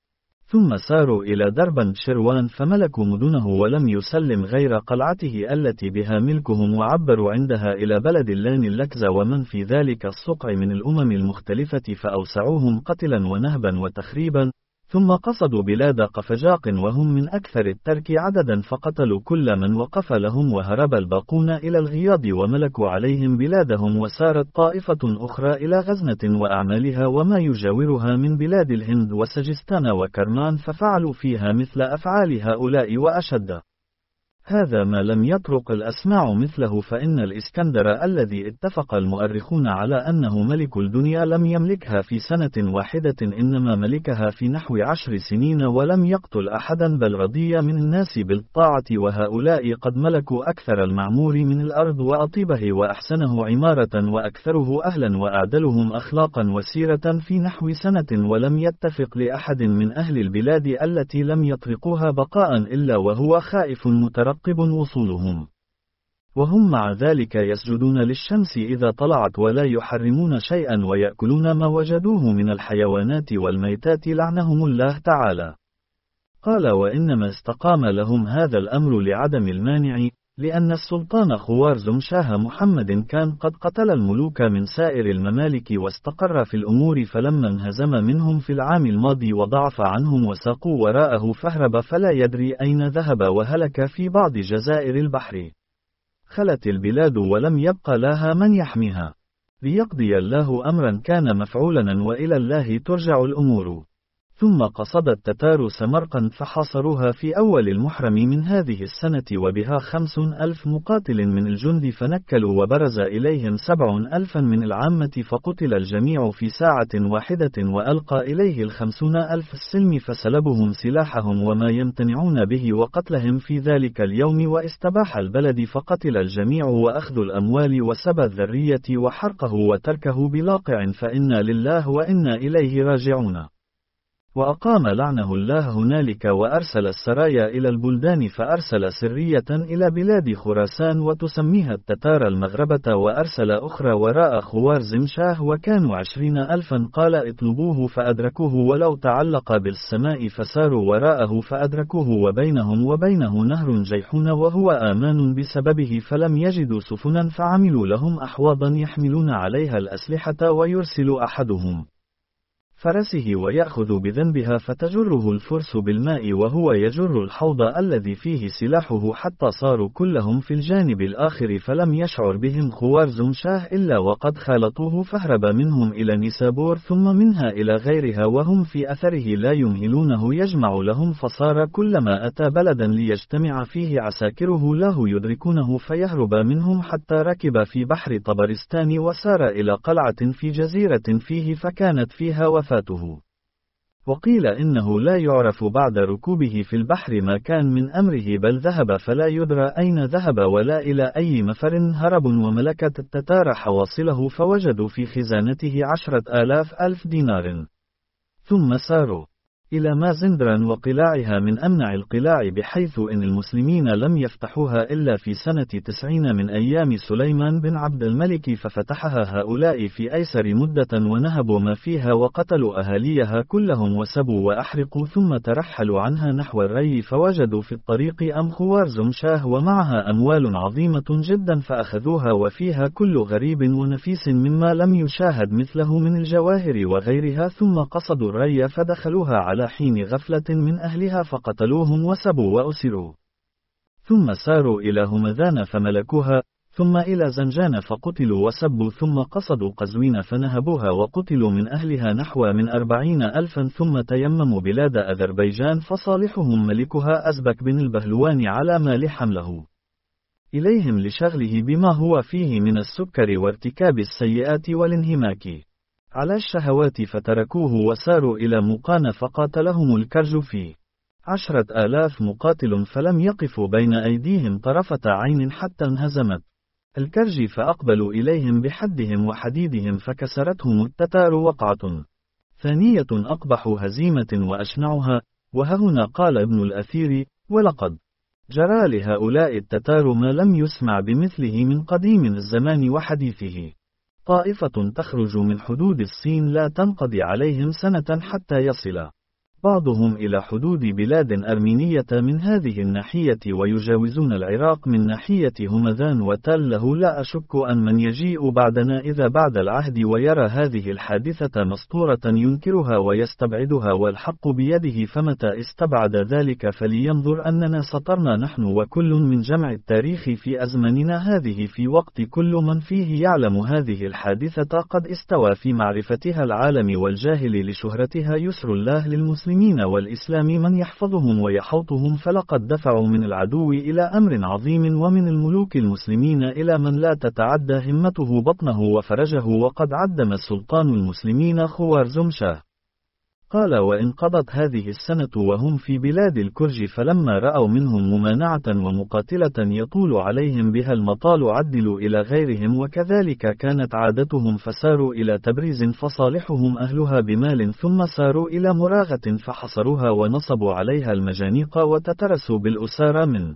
ثم ساروا إلى دربند شروان فملكوا مدنه، ولم يسلم غير قلعته التي بها ملكهم، وعبروا عندها إلى بلد اللان اللكزة ومن في ذلك الصقع من الأمم المختلفة، فأوسعوهم قتلا ونهبا وتخريبا. ثم قصدوا بلاد قفجاق وهم من أكثر الترك عددا، فقتلوا كل من وقف لهم، وهرب الباقون إلى الغياض وملكوا عليهم بلادهم. وسارت طائفة أخرى إلى غزنة وأعمالها وما يجاورها من بلاد الهند وسجستان وكرمان، ففعلوا فيها مثل أفعال هؤلاء وأشد. هذا ما لم يطرق الأسماع مثله، فإن الإسكندر الذي اتفق المؤرخون على أنه ملك الدنيا لم يملكها في سنة واحدة، إنما ملكها في نحو عشر سنين، ولم يقتل أحدا بل رضي من الناس بالطاعة. وهؤلاء قد ملكوا أكثر المعمور من الأرض وأطيبه وأحسنه عمارة وأكثره أهلا وأعدلهم أخلاقا وسيرة في نحو سنة، ولم يتفق لأحد من أهل البلاد التي لم يطرقوها بقاء إلا وهو خائف مترقب وصولهم. وهم مع ذلك يسجدون للشمس إذا طلعت ولا يحرمون شيئا ويأكلون ما وجدوه من الحيوانات والميتات لعنهم الله تعالى. قال: وإنما استقام لهم هذا الأمر لعدم المانع، لأن السلطان خوارزم شاه محمد كان قد قتل الملوك من سائر الممالك واستقر في الأمور، فلما انهزم منهم في العام الماضي وضعف عنهم وساقوا وراءه فهرب فلا يدري أين ذهب، وهلك في بعض جزائر البحر. خلت البلاد ولم يبق لها من يحميها، ليقضي الله أمرا كان مفعولا وإلى الله ترجع الأمور. ثم قصد التتار سمرقند فحاصروها في أول المحرم من هذه السنة، وبها خمس ألف مقاتل من الجند، فنكلوا وبرز إليهم سبع ألفا من العامة، فقتل الجميع في ساعة واحدة، وألقى إليه الخمسون ألف السلم فسلبهم سلاحهم وما يمتنعون به وقتلهم في ذلك اليوم، واستباح البلد فقتل الجميع، وأخذ الأموال وسبى الذرية وحرقه وتركه بلاقع، فإنا لله وإنا إليه راجعون. وأقام لعنه الله هنالك، وأرسل السرايا إلى البلدان، فأرسل سرية إلى بلاد خراسان وتسميها التتار المغربة، وأرسل أخرى وراء خوارزم شاه وكانوا عشرين ألفا، قال: اطلبوه فأدركوه ولو تعلق بالسماء، فساروا وراءه فأدركوه، وبينهم وبينه نهر جيحون وهو آمان بسببه، فلم يجدوا سفنا فعملوا لهم أحواضا يحملون عليها الأسلحة ويرسل أحدهم فرسه ويأخذ بذنبها فتجره الفرس بالماء وهو يجر الحوض الذي فيه سلاحه حتى صاروا كلهم في الجانب الآخر فلم يشعر بهم خوارزمشاه إلا وقد خالطوه فهرب منهم إلى نيسابور ثم منها إلى غيرها وهم في أثره لا يمهلونه يجمع لهم فصار كلما أتى بلدا ليجتمع فيه عساكره له يدركونه فيهرب منهم حتى ركب في بحر طبرستان وسار إلى قلعة في جزيرة فيه فكانت فيها وفاته. وقيل إنه لا يعرف بعد ركوبه في البحر ما كان من أمره بل ذهب فلا يدرى أين ذهب ولا إلى أي مفر هرب وملكت التتار حواصله فوجدوا في خزانته عشرة آلاف ألف دينار. ثم ساروا إلى مازندران وقلاعها من أمنع القلاع بحيث إن المسلمين لم يفتحوها إلا في سنة تسعين من أيام سليمان بن عبد الملك ففتحها هؤلاء في أيسر مدة ونهبوا ما فيها وقتلوا أهاليها كلهم وسبوا وأحرقوا ثم ترحلوا عنها نحو الري فوجدوا في الطريق أم خوارزمشاه ومعها أموال عظيمة جدا فأخذوها وفيها كل غريب ونفيس مما لم يشاهد مثله من الجواهر وغيرها ثم قصدوا الري فدخلوها على حين غفلة من أهلها فقتلوهم وسبوا وأسروا. ثم ساروا إلى همذان فملكوها، ثم إلى زنجان فقتلوا وسبوا ثم قصدوا قزوين فنهبوها وقتلوا من أهلها نحو من أربعين ألفا ثم تيمموا بلاد أذربيجان فصالحهم ملكها أزبك بن البهلوان على مال حمله إليهم لشغله بما هو فيه من السكر وارتكاب السيئات والانهماك على الشهوات فتركوه وساروا إلى مقان فقاتلهم الكرج فيه عشرة آلاف مقاتل فلم يقفوا بين أيديهم طرفة عين حتى انهزمت الكرج فأقبلوا إليهم بحدهم وحديدهم فكسرتهم التتار وقعة ثانية أقبح هزيمة وأشنعها. وههنا قال ابن الأثير: ولقد جرى لهؤلاء التتار ما لم يسمع بمثله من قديم الزمان وحديثه. طائفة تخرج من حدود الصين لا تنقضي عليهم سنة حتى يصل بعضهم إلى حدود بلاد أرمينية من هذه الناحية ويجاوزون العراق من ناحية همذان وتل له. لا أشك أن من يجيء بعدنا إذا بعد العهد ويرى هذه الحادثة مسطورة ينكرها ويستبعدها والحق بيده، فمتى استبعد ذلك فلينظر أننا سطرنا نحن وكل من جمع التاريخ في أزمننا هذه في وقت كل من فيه يعلم هذه الحادثة قد استوى في معرفتها العالم والجاهل لشهرتها يسر الله للمسلمين والإسلام من يحفظهم ويحوطهم، فلقد دفعوا من العدو إلى أمر عظيم ومن الملوك المسلمين إلى من لا تتعدى همته بطنه وفرجه، وقد عدم السلطان المسلمين خوارزمشاه. قال: وإن قضت هذه السنة وهم في بلاد الكرج فلما رأوا منهم ممانعة ومقاتلة يطول عليهم بها المطال عدلوا إلى غيرهم، وكذلك كانت عادتهم فساروا إلى تبريز فصالحهم أهلها بمال، ثم ساروا إلى مراغة فحصروها ونصبوا عليها المجانيق وتترسوا بالأسارى من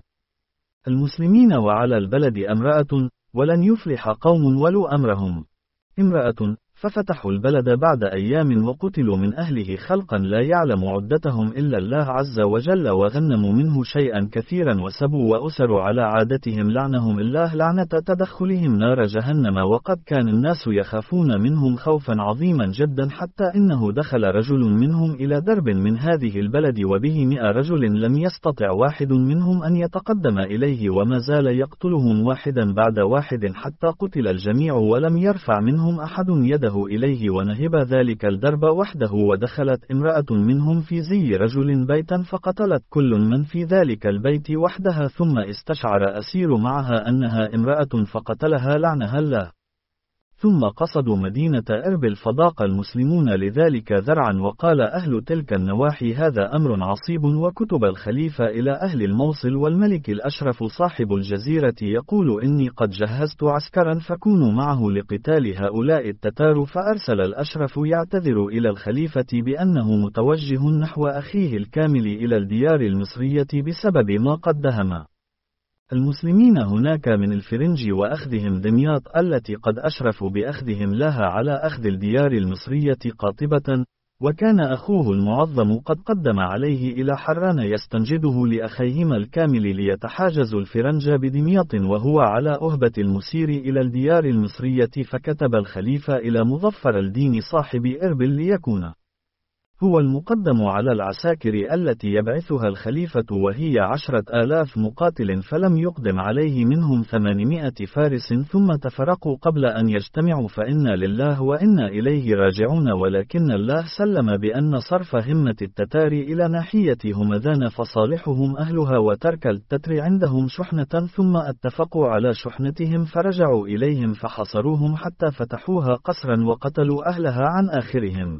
المسلمين وعلى البلد امرأة، ولن يفلح قوم ولوا أمرهم امرأة، ففتحوا البلد بعد أيام وقتلوا من أهله خلقا لا يعلم عدتهم إلا الله عز وجل، وغنموا منه شيئا كثيرا وسبوا وأسروا على عادتهم لعنهم الله لعنة تدخلهم نار جهنم. وقد كان الناس يخافون منهم خوفا عظيما جدا، حتى إنه دخل رجل منهم إلى درب من هذه البلد وبه مئة رجل لم يستطع واحد منهم أن يتقدم إليه، وما زال يقتلهم واحدا بعد واحد حتى قتل الجميع ولم يرفع منهم أحد يده إليه، ونهب ذلك الدرب وحده. ودخلت امرأة منهم في زي رجل بيتا فقتلت كل من في ذلك البيت وحدها، ثم استشعر أسير معها أنها امرأة فقتلها لعنها الله. ثم قصدوا مدينة إربل فضاق المسلمون لذلك ذرعا، وقال أهل تلك النواحي: هذا أمر عصيب. وكتب الخليفة إلى أهل الموصل والملك الأشرف صاحب الجزيرة يقول: إني قد جهزت عسكرا فكونوا معه لقتال هؤلاء التتار. فأرسل الأشرف يعتذر إلى الخليفة بأنه متوجه نحو أخيه الكامل إلى الديار المصرية بسبب ما قد دهم المسلمين هناك من الفرنج وأخذهم دمياط التي قد أشرفوا بأخذهم لها على أخذ الديار المصرية قاطبة. وكان أخوه المعظم قد قدم عليه إلى حران يستنجده لأخيهما الكامل ليتحاجزوا الفرنج بدمياط، وهو على أهبة المسير إلى الديار المصرية. فكتب الخليفة إلى مظفر الدين صاحب إربل ليكون هو المقدم على العساكر التي يبعثها الخليفة وهي عشرة آلاف مقاتل، فلم يقدم عليه منهم ثمانمائة فارس ثم تفرقوا قبل أن يجتمعوا، فإنا لله وإنا إليه راجعون. ولكن الله سلم بأن صرف همة التتار إلى ناحية همذان فصالحهم أهلها، وترك التتر عندهم شحنة، ثم اتفقوا على شحنتهم فرجعوا إليهم فحصروهم حتى فتحوها قسرا وقتلوا أهلها عن آخرهم.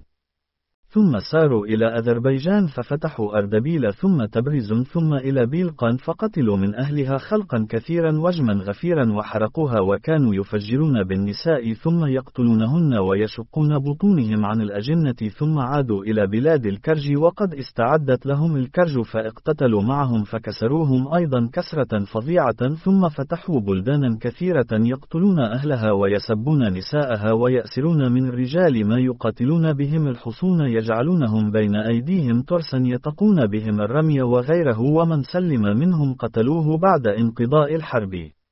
ثم ساروا إلى أذربيجان ففتحوا أردبيل ثم تبريز ثم إلى بيلقان فقتلوا من أهلها خلقا كثيرا وجما غفيرا وحرقوها، وكانوا يفجرون بالنساء ثم يقتلونهن ويشقون بطونهم عن الأجنة. ثم عادوا إلى بلاد الكرج وقد استعدت لهم الكرج فاقتتلوا معهم فكسروهم أيضا كسرة فظيعة. ثم فتحوا بلدانا كثيرة يقتلون أهلها ويسبون نساءها ويأسرون من الرجال ما يقاتلون بهم الحصون يجعلونهم بين أيديهم ترسا يتقون بهم الرمي وغيره، ومن سلم منهم قتلوه بعد انقضاء الحرب.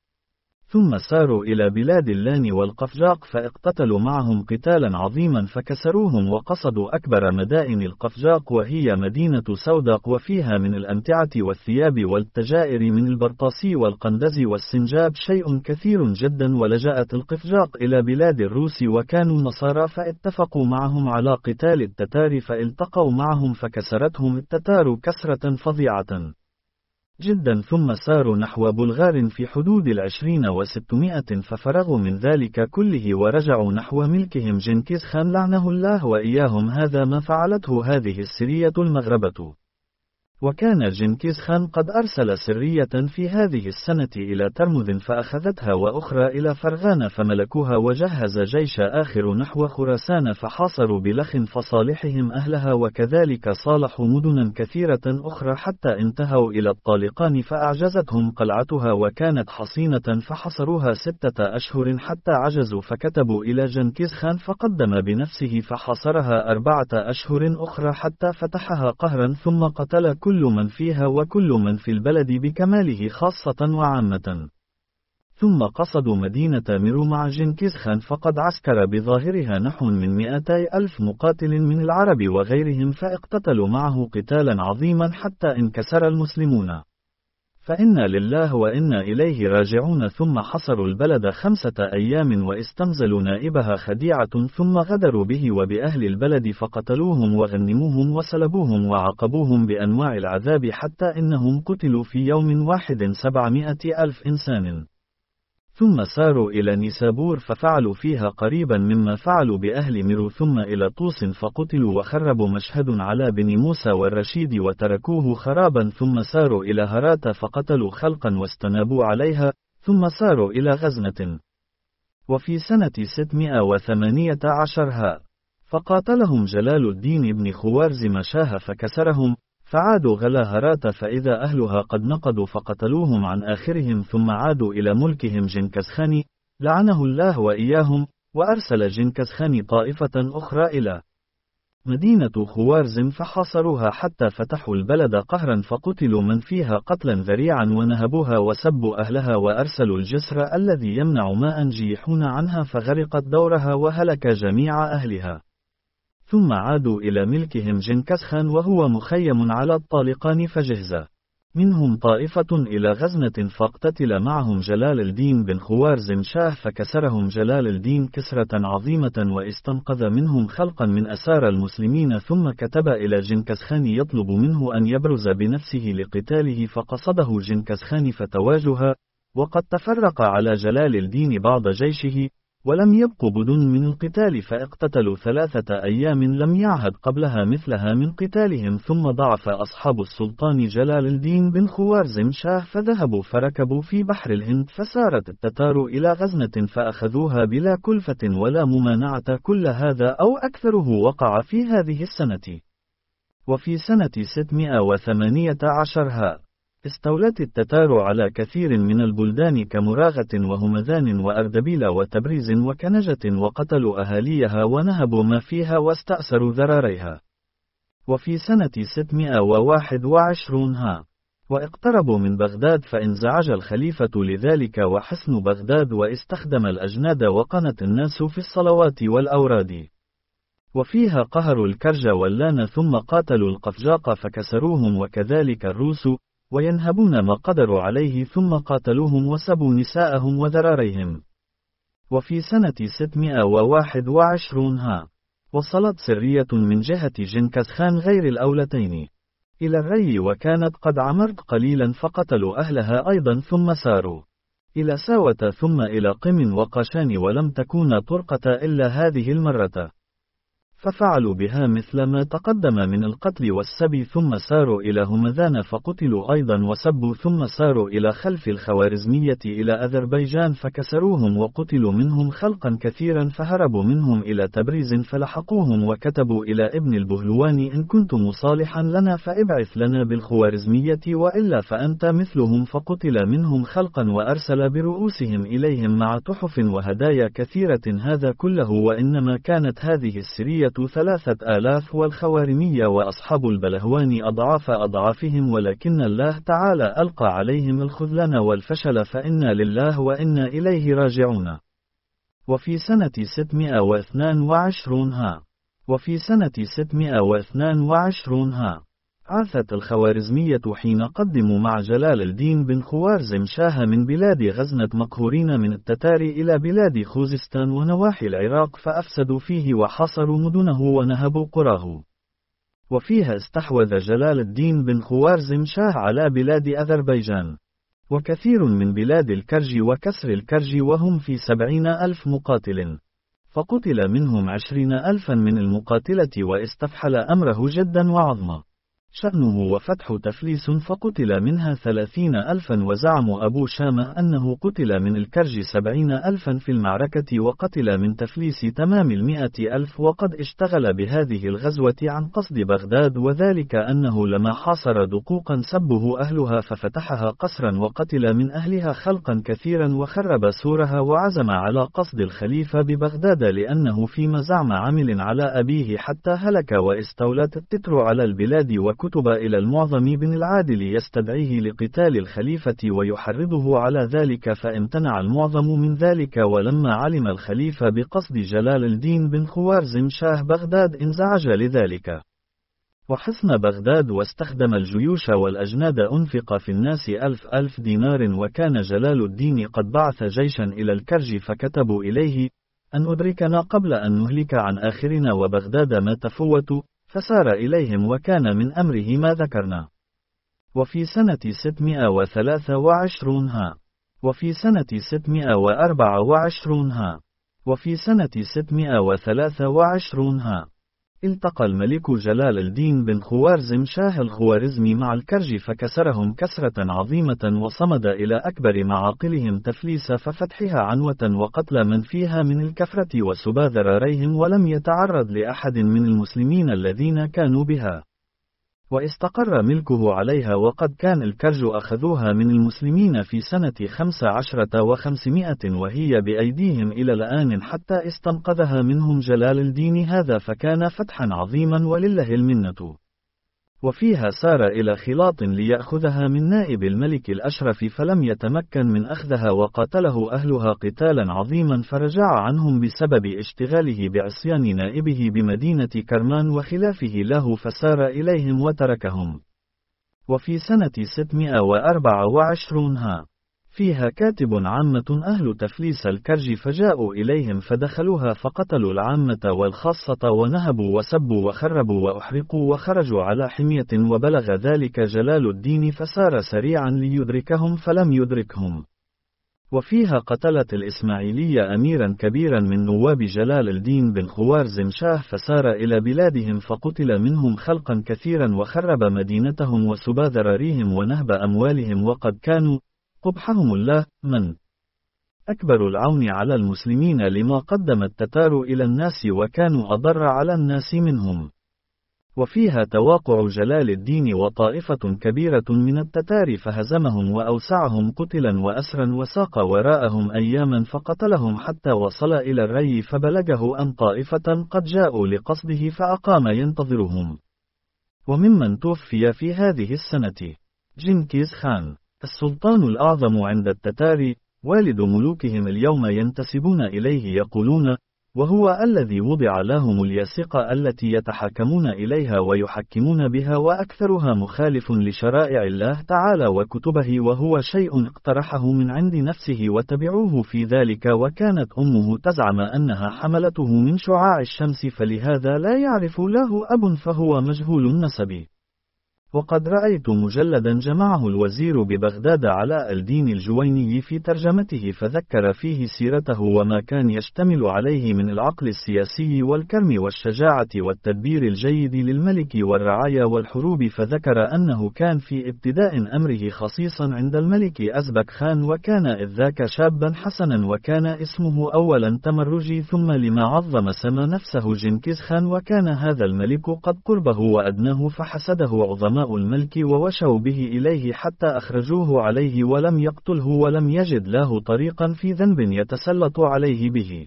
ثم ساروا إلى بلاد اللان والقفجاق فاقتتلوا معهم قتالا عظيما فكسروهم وقصدوا أكبر مدائن القفجاق وهي مدينة سوداق، وفيها من الأمتعة والثياب والتجائر من البرطاسي والقندز والسنجاب شيء كثير جدا. ولجأت القفجاق إلى بلاد الروس وكانوا نصارى فاتفقوا معهم على قتال التتار فالتقوا معهم فكسرتهم التتار كسرة فظيعة جدا. ثم ساروا نحو بلغار في حدود العشرين وستمائة ففرغوا من ذلك كله ورجعوا نحو ملكهم جنكيز خان لعنه الله وإياهم. هذا ما فعلته هذه السرية المغربة. وكان جنكيز خان قد أرسل سرية في هذه السنة إلى ترمذ فأخذتها، وأخرى إلى فرغان فملكوها، وجهز جيش آخر نحو خراسان فحاصروا بلخ فصالحهم أهلها، وكذلك صالحوا مدنا كثيرة أخرى حتى انتهوا إلى الطالقان فأعجزتهم قلعتها وكانت حصينة فحصروها ستة أشهر حتى عجزوا، فكتبوا إلى جنكيز خان فقدم بنفسه فحاصرها أربعة أشهر أخرى حتى فتحها قهرا، ثم قتل كل من فيها وكل من في البلد بكماله خاصة وعامة. ثم قصدوا مدينة ميرو مع جنكيز خان فقد عسكر بظاهرها نحو من مئتي ألف مقاتل من العرب وغيرهم فاقتتلوا معه قتالا عظيما حتى انكسر المسلمون. فإنا لله وإنا إليه راجعون. ثم حصروا البلد خمسة أيام واستنزلوا نائبها خديعة، ثم غدروا به وبأهل البلد فقتلوهم وغنموهم وسلبوهم وعاقبوهم بأنواع العذاب حتى إنهم قتلوا في يوم واحد سبعمائة ألف إنسان. ثم ساروا إلى نيسابور ففعلوا فيها قريبا مما فعلوا بأهل ميرو، ثم إلى طوس فقتلوا وخربوا مشهد على بن موسى والرشيد وتركوه خرابا. ثم ساروا إلى هرات فقتلوا خلقا واستنابوا عليها. ثم ساروا إلى غزنة وفي سنة ستمائة وثمانية عشر ها فقاتلهم جلال الدين بن خوارزم شاه فكسرهم، فعادوا غلا هرات فإذا أهلها قد نقضوا فقتلوهم عن آخرهم. ثم عادوا إلى ملكهم جنكيز خان لعنه الله وإياهم، وأرسل جنكيز خان طائفة أخرى إلى مدينة خوارزم فحاصروها حتى فتحوا البلد قهرا فقتلوا من فيها قتلا ذريعا ونهبوها وسبوا أهلها، وأرسلوا الجسر الذي يمنع ماء جيحون عنها فغرقت دورها وهلك جميع أهلها. ثم عادوا إلى ملكهم جنكيز خان وهو مخيم على الطالقان فجهز منهم طائفة إلى غزنة فاقتتل معهم جلال الدين بن خوارزم شاه فكسرهم جلال الدين كسرة عظيمة واستنقذ منهم خلقا من أسار المسلمين. ثم كتب إلى جنكيز خان يطلب منه أن يبرز بنفسه لقتاله، فقصده جنكيز خان فتواجه، وقد تفرق على جلال الدين بعض جيشه ولم يبق بدن من القتال، فاقتتلوا ثلاثة أيام لم يعهد قبلها مثلها من قتالهم. ثم ضعف أصحاب السلطان جلال الدين بن خوارزم شاه فذهبوا فركبوا في بحر الهند، فسارت التتار إلى غزنة فأخذوها بلا كلفة ولا ممانعة. كل هذا أو أكثره وقع في هذه السنة. وفي سنة ستمائة وثمانية عشر ها استولت التتار على كثير من البلدان كمراغة وهمذان وأردبيل وتبريز وكنجة، وقتلوا أهاليها ونهبوا ما فيها واستأسروا ذراريها. وفي سنة ستمائة وواحد وعشرين ها واقتربوا من بغداد فانزعج الخليفة لذلك وحصن بغداد واستخدم الأجناد وقنت الناس في الصلوات والأوراد. وفيها قهروا الكرج واللان ثم قاتلوا القفجاق فكسروهم وكذلك الروس، وينهبون ما قدروا عليه ثم قاتلوهم وسبوا نساءهم وذراريهم. وفي سنة ستمائة وواحد وعشرين ها وصلت سرية من جهة جنكز خان غير الأولتين إلى الري، وكانت قد عمرت قليلا فقتلوا أهلها أيضا ثم ساروا إلى ساوة ثم إلى قم وقشان، ولم تكون طرقة إلا هذه المرة، ففعلوا بها مثل ما تقدم من القتل والسبي، ثم ساروا إلى همذان فقتلوا أيضا وسبوا، ثم ساروا إلى خلف الخوارزمية إلى أذربيجان فكسروهم وقتلوا منهم خلقا كثيرا، فهربوا منهم إلى تبريز فلحقوهم وكتبوا إلى ابن البهلوان إن كنت مصالحا لنا فابعث لنا بالخوارزمية وإلا فأنت مثلهم، فقتل منهم خلقا وأرسل برؤوسهم إليهم مع تحف وهدايا كثيرة. هذا كله وإنما كانت هذه السرية ثلاثة آلاف، والخوارمية وأصحاب البلهوان أضعاف أضعافهم، ولكن الله تعالى ألقى عليهم الخذلان والفشل، فإنا لله وإنا إليه راجعون. وفي سنة ستمائة واثنين وعشرين ها وفي سنة ستمائة واثنين وعشرين ها عاثت الخوارزمية حين قدموا مع جلال الدين بن خوارزم شاه من بلاد غزنة مقهورين من التتار إلى بلاد خوزستان ونواحي العراق، فأفسدوا فيه وحاصروا مدنه ونهبوا قراه. وفيها استحوذ جلال الدين بن خوارزم شاه على بلاد أذربيجان وكثير من بلاد الكرج وكسر الكرج، وهم في سبعين ألف مقاتل، فقتل منهم عشرين ألفا من المقاتلة، واستفحل أمره جدا وعظما شأنه وفتح تفليس، فقتل منها ثلاثين ألفا، وزعم أبو شامة أنه قتل من الكرج سبعين ألفا في المعركة، وقتل من تفليس تمام المئة ألف. وقد اشتغل بهذه الغزوة عن قصد بغداد، وذلك أنه لما حاصر دقوقا سبه أهلها ففتحها قصرا، وقتل من أهلها خلقا كثيرا وخرب سورها، وعزم على قصد الخليفة ببغداد لأنه فيما زعم عمل على أبيه حتى هلك، واستولت التتر على البلاد، وكتب إلى المعظم بن العادل يستدعيه لقتال الخليفة ويحرضه على ذلك، فامتنع المعظم من ذلك. ولما علم الخليفة بقصد جلال الدين بن خوارزم شاه بغداد انزعج لذلك وحصن بغداد، واستخدم الجيوش والأجناد، أنفق في الناس ألف ألف دينار، وكان جلال الدين قد بعث جيشا إلى الكرج، فكتبوا إليه أن أدركنا قبل أن نهلك عن آخرنا، وبغداد ما تفوت، فسار إليهم وكان من أمره ما ذكرنا. وفي سنة ستمائة وثلاثة وعشرين ها وفي سنة ستمائة وأربعة وعشرين ها وفي سنة ستمائة وثلاثة وعشرين ها التقى الملك جلال الدين بن خوارزم شاه الخوارزمي مع الكرج فكسرهم كسرة عظيمة، وصمد إلى أكبر معاقلهم تفليس ففتحها عنوة وقتل من فيها من الكفرة وسبا ذراريهم، ولم يتعرض لأحد من المسلمين الذين كانوا بها، واستقر ملكه عليها. وقد كان الكرج أخذوها من المسلمين في سنة خمس عشرة وخمسمائة وهي بأيديهم إلى الآن، حتى استنقذها منهم جلال الدين هذا، فكان فتحا عظيما ولله المنة. وفيها سار إلى خلاط ليأخذها من نائب الملك الأشرف، فلم يتمكن من أخذها، وقاتله أهلها قتالا عظيما، فرجع عنهم بسبب اشتغاله بعصيان نائبه بمدينة كرمان وخلافه له، فسار إليهم وتركهم. وفي سنة ستمائة وأربعة وعشرين ها فيها كاتب عامة أهل تفليس الكرج، فجاءوا إليهم فدخلوها فقتلوا العامة والخاصة، ونهبوا وسبوا وخربوا وأحرقوا، وخرجوا على حمية، وبلغ ذلك جلال الدين فسار سريعا ليدركهم فلم يدركهم. وفيها قتلت الإسماعيلية أميرا كبيرا من نواب جلال الدين بن خوارزم شاه، فسار إلى بلادهم فقتل منهم خلقا كثيرا، وخرب مدينتهم وسبى ذراريهم ونهب أموالهم، وقد كانوا قبحهم الله من أكبر العون على المسلمين لما قدم التتار إلى الناس، وكانوا أضر على الناس منهم. وفيها تواقع جلال الدين وطائفة كبيرة من التتار فهزمهم وأوسعهم قتلا وأسرا، وساق وراءهم أياما فقتلهم حتى وصل إلى الري، فبلغه أن طائفة قد جاءوا لقصده فأقام ينتظرهم. وممن توفي في هذه السنة جنكيز خان السلطان الأعظم عند التتار، والد ملوكهم اليوم ينتسبون إليه، يقولون وهو الذي وضع لهم الياسقة التي يتحاكمون إليها ويحكمون بها، وأكثرها مخالف لشرائع الله تعالى وكتبه، وهو شيء اقترحه من عند نفسه وتبعوه في ذلك. وكانت أمه تزعم أنها حملته من شعاع الشمس، فلهذا لا يعرف له أب فهو مجهول النسب. وقد رأيت مجلدا جمعه الوزير ببغداد على الدين الجويني في ترجمته، فذكر فيه سيرته وما كان يشتمل عليه من العقل السياسي والكرم والشجاعة والتدبير الجيد للملك والرعايا والحروب، فذكر أنه كان في ابتداء أمره خصيصا عند الملك أزبك خان، وكان إذ ذاك شابا حسنا، وكان اسمه أولا تمرجي ثم لما عظم سما نفسه جنكيز خان، وكان هذا الملك قد قربه وأدناه، فحسده عظماء الملك ووشوا به إليه حتى أخرجوه عليه، ولم يقتله ولم يجد له طريقا في ذنب يتسلط عليه به.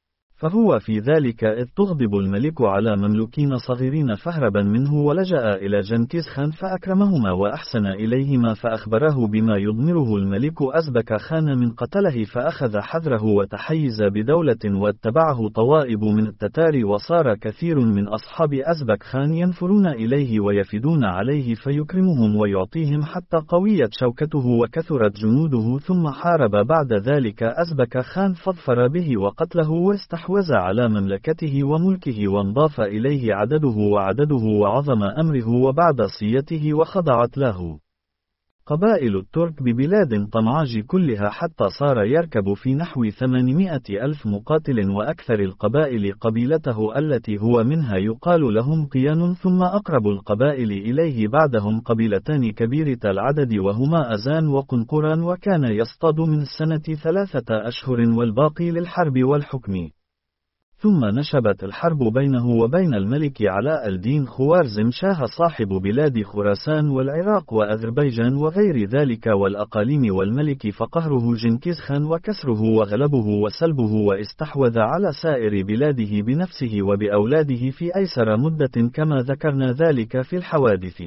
فهو في ذلك إذ تغضب الملك على مملوكين صغيرين فهربا منه، ولجأ إلى جنكيز خان فأكرمهما وأحسن إليهما، فأخبره بما يضمره الملك أزبك خان من قتله، فأخذ حذره وتحيز بدولة، واتبعه طوائب من التتار، وصار كثير من أصحاب أزبك خان ينفرون إليه ويفدون عليه فيكرمهم ويعطيهم حتى قويت شوكته وكثرت جنوده. ثم حارب بعد ذلك أزبك خان فاظفر به وقتله واستحوذ وزع على مملكته وملكه، وانضاف إليه عدده وعدده وعظم أمره وبعد صيته، وخضعت له قبائل الترك ببلاد طمعاج كلها، حتى صار يركب في نحو ثمانمائة ألف مقاتل، وأكثر القبائل قبيلته التي هو منها يقال لهم قيان، ثم أقرب القبائل إليه بعدهم قبيلتان كبيرة العدد وهما أزان وقنقران، وكان يصطاد من السنة ثلاثة أشهر والباقي للحرب والحكم. ثم نشبت الحرب بينه وبين الملك علاء الدين خوارزم شاه صاحب بلاد خراسان والعراق وأذربيجان وغير ذلك والأقاليم والملك، فقهره جنكيز خان وكسره وغلبه وسلبه، واستحوذ على سائر بلاده بنفسه وبأولاده في أيسر مدة كما ذكرنا ذلك في الحوادث.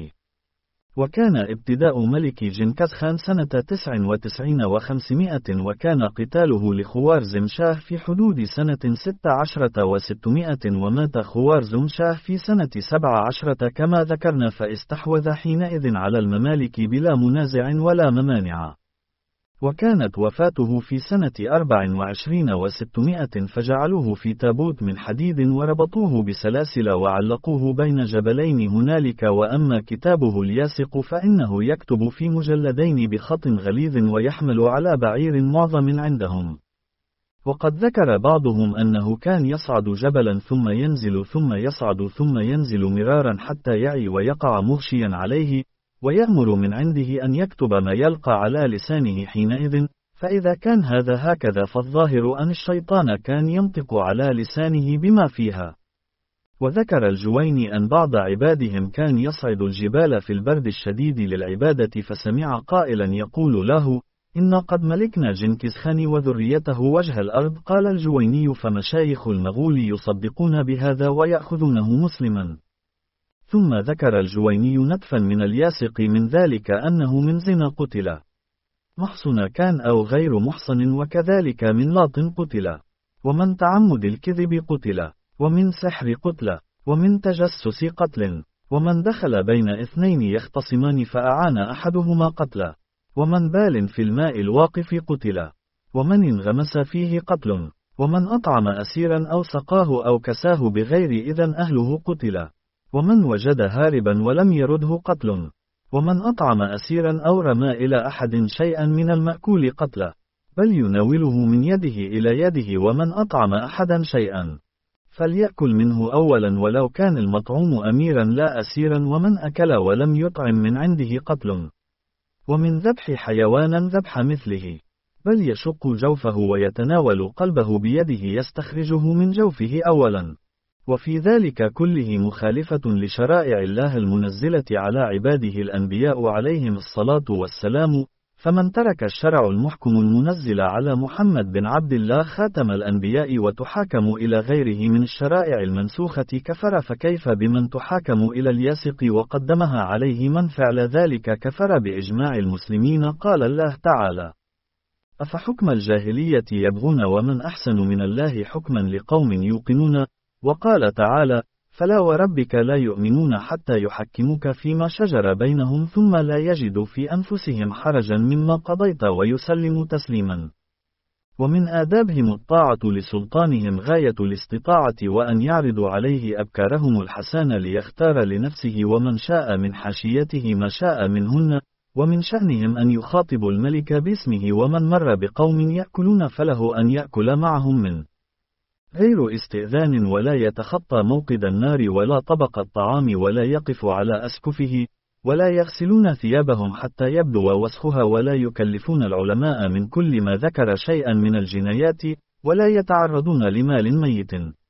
وكان ابتداء ملك جنكيز خان سنة تسع وتسعين وخمسمائة، وكان قتاله لخوارزم شاه في حدود سنة ست عشرة وستمائة، ومات خوارزم شاه في سنة سبع عشرة كما ذكرنا، فاستحوذ حينئذ على الممالك بلا منازع ولا ممانع. وكانت وفاته في سنة أربع وعشرين وستمائة، فجعلوه في تابوت من حديد وربطوه بسلاسل وعلقوه بين جبلين هنالك. وأما كتابه الياسق فإنه يكتب في مجلدين بخط غليظ ويحمل على بعير معظم عندهم. وقد ذكر بعضهم أنه كان يصعد جبلا ثم ينزل ثم يصعد ثم ينزل مرارا حتى يعي ويقع مغشيا عليه، ويأمر من عنده أن يكتب ما يلقى على لسانه حينئذ، فإذا كان هذا هكذا فالظاهر أن الشيطان كان ينطق على لسانه بما فيها. وذكر الجويني أن بعض عبادهم كان يصعد الجبال في البرد الشديد للعبادة، فسمع قائلا يقول له: إن قد ملكنا جنكيز خان وذريته وجه الأرض. قال الجويني: فمشايخ المغول يصدقون بهذا ويأخذونه مسلما. ثم ذكر الجويني نتفا من الياسق من ذلك أنه من زنا قتل، محصن كان أو غير محصن، وكذلك من لاط قتل، ومن تعمد الكذب قتل، ومن سحر قتل، ومن تجسس قتل، ومن دخل بين اثنين يختصمان فأعان أحدهما قتل، ومن بال في الماء الواقف قتل، ومن انغمس فيه قتل، ومن أطعم أسيرا أو سقاه أو كساه بغير إذن أهله قتل، ومن وجد هاربا ولم يرده قتل، ومن أطعم أسيرا أو رمى إلى أحد شيئا من المأكول قتل، بل يناوله من يده إلى يده، ومن أطعم أحدا شيئا فليأكل منه أولا ولو كان المطعوم أميرا لا أسيرا، ومن أكل ولم يطعم من عنده قتل، ومن ذبح حيوانا ذبح مثله، بل يشق جوفه ويتناول قلبه بيده يستخرجه من جوفه أولا. وفي ذلك كله مخالفة لشرائع الله المنزلة على عباده الأنبياء عليهم الصلاة والسلام، فمن ترك الشرع المحكم المنزل على محمد بن عبد الله خاتم الأنبياء وتحاكم إلى غيره من الشرائع المنسوخة كفر، فكيف بمن تحاكم إلى الياسق وقدمها عليه؟ من فعل ذلك كفر بإجماع المسلمين. قال الله تعالى: أفحكم الجاهلية يبغون ومن أحسن من الله حكما لقوم يوقنون. وقال تعالى: فلا وربك لا يؤمنون حتى يحكموك فيما شجر بينهم ثم لا يجدوا في أنفسهم حرجا مما قضيت ويسلموا تسليما. ومن آدابهم الطاعة لسلطانهم غاية الاستطاعة وأن يعرضوا عليه أبكارهم الحسان ليختار لنفسه ومن شاء من حاشيته ما شاء منهن. ومن شأنهم أن يخاطبوا الملك باسمه ومن مر بقوم يأكلون فله أن يأكل معهم من غير استئذان ولا يتخطى موقد النار ولا طبق الطعام ولا يقف على أسكفه ولا يغسلون ثيابهم حتى يبدو وسخها ولا يكلفون العلماء من كل ما ذكر شيئا من الجنايات ولا يتعرضون لمال ميت.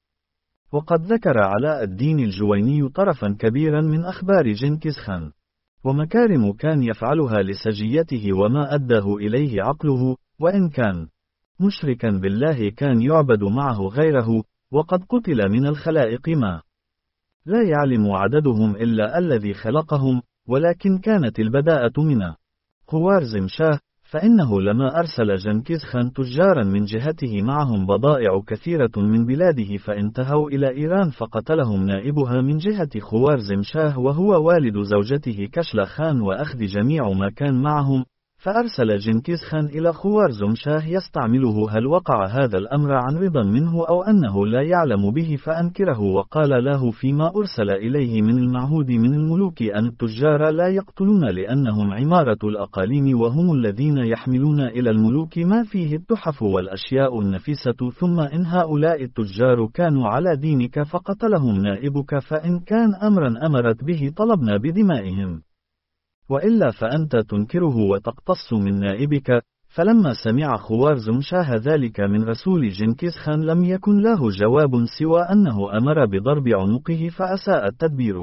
وقد ذكر علاء الدين الجويني طرفا كبيرا من أخبار جنكيز خان ومكارم كان يفعلها لسجيته وما أداه إليه عقله، وإن كان مشركا بالله كان يعبد معه غيره، وقد قتل من الخلائق ما لا يعلم عددهم إلا الذي خلقهم، ولكن كانت البداءة من خوارزم شاه، فإنه لما أرسل جنكيز خان تجارا من جهته معهم بضائع كثيرة من بلاده فانتهوا إلى إيران فقتلهم نائبها من جهة خوارزم شاه وهو والد زوجته كشلا خان وأخذ جميع ما كان معهم، فأرسل جنكيز خان إلى خوارزم شاه يستعمله هل وقع هذا الأمر عن رضا منه أو أنه لا يعلم به فأنكره وقال له فيما أرسل إليه من المعهود من الملوك أن التجار لا يقتلون لأنهم عمارة الأقاليم وهم الذين يحملون إلى الملوك ما فيه التحف والأشياء النفيسة، ثم إن هؤلاء التجار كانوا على دينك فقتلهم نائبك فإن كان أمرا أمرت به طلبنا بدمائهم، وإلا فأنت تنكره وتقتص من نائبك. فلما سمع خوارزم شاه ذلك من رسول جنكيز خان لم يكن له جواب سوى أنه أمر بضرب عنقه فأساء التدبير.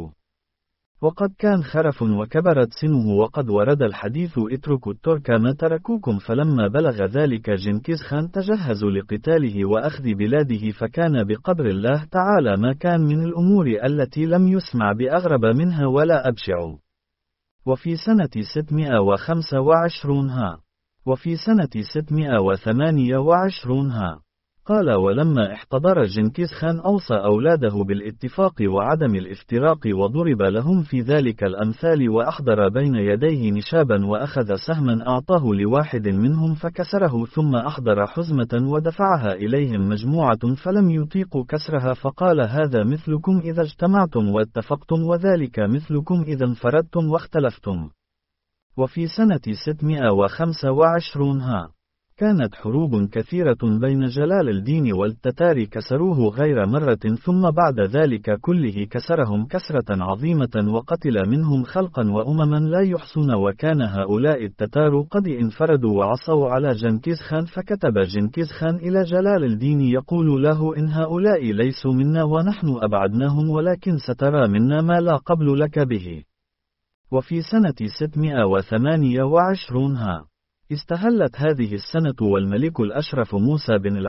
وقد كان خرف وكبرت سنه وقد ورد الحديث اتركوا الترك ما تركوكم، فلما بلغ ذلك جنكيز خان تجهزوا لقتاله وأخذ بلاده، فكان بقدر الله تعالى ما كان من الأمور التي لم يسمع بأغرب منها ولا أبشع. وفي سنة ستمائة وخمسة وعشرين ها وفي سنة ستمائة وثمانية وعشرين ها قال: ولما احتضر جنكيز خان أوصى أولاده بالاتفاق وعدم الافتراق وضرب لهم في ذلك الأمثال، وأحضر بين يديه نشابا وأخذ سهما أعطاه لواحد منهم فكسره، ثم أحضر حزمة ودفعها إليهم مجموعة فلم يطيقوا كسرها، فقال: هذا مثلكم إذا اجتمعتم واتفقتم، وذلك مثلكم إذا انفردتم واختلفتم. وفي سنة ستمائة وخمسة وعشرين ها كانت حروب كثيرة بين جلال الدين والتتار كسروه غير مرة، ثم بعد ذلك كله كسرهم كسرة عظيمة وقتل منهم خلقا وأمما لا يحصون، وكان هؤلاء التتار قد انفردوا وعصوا على جنكيز خان، فكتب جنكيز خان إلى جلال الدين يقول له: إن هؤلاء ليسوا منا ونحن أبعدناهم، ولكن سترى منا ما لا قبل لك به. وفي سنة ستمائة وثمانية وعشرين ها استهلت هذه السنة، والملك الأشرف موسى بن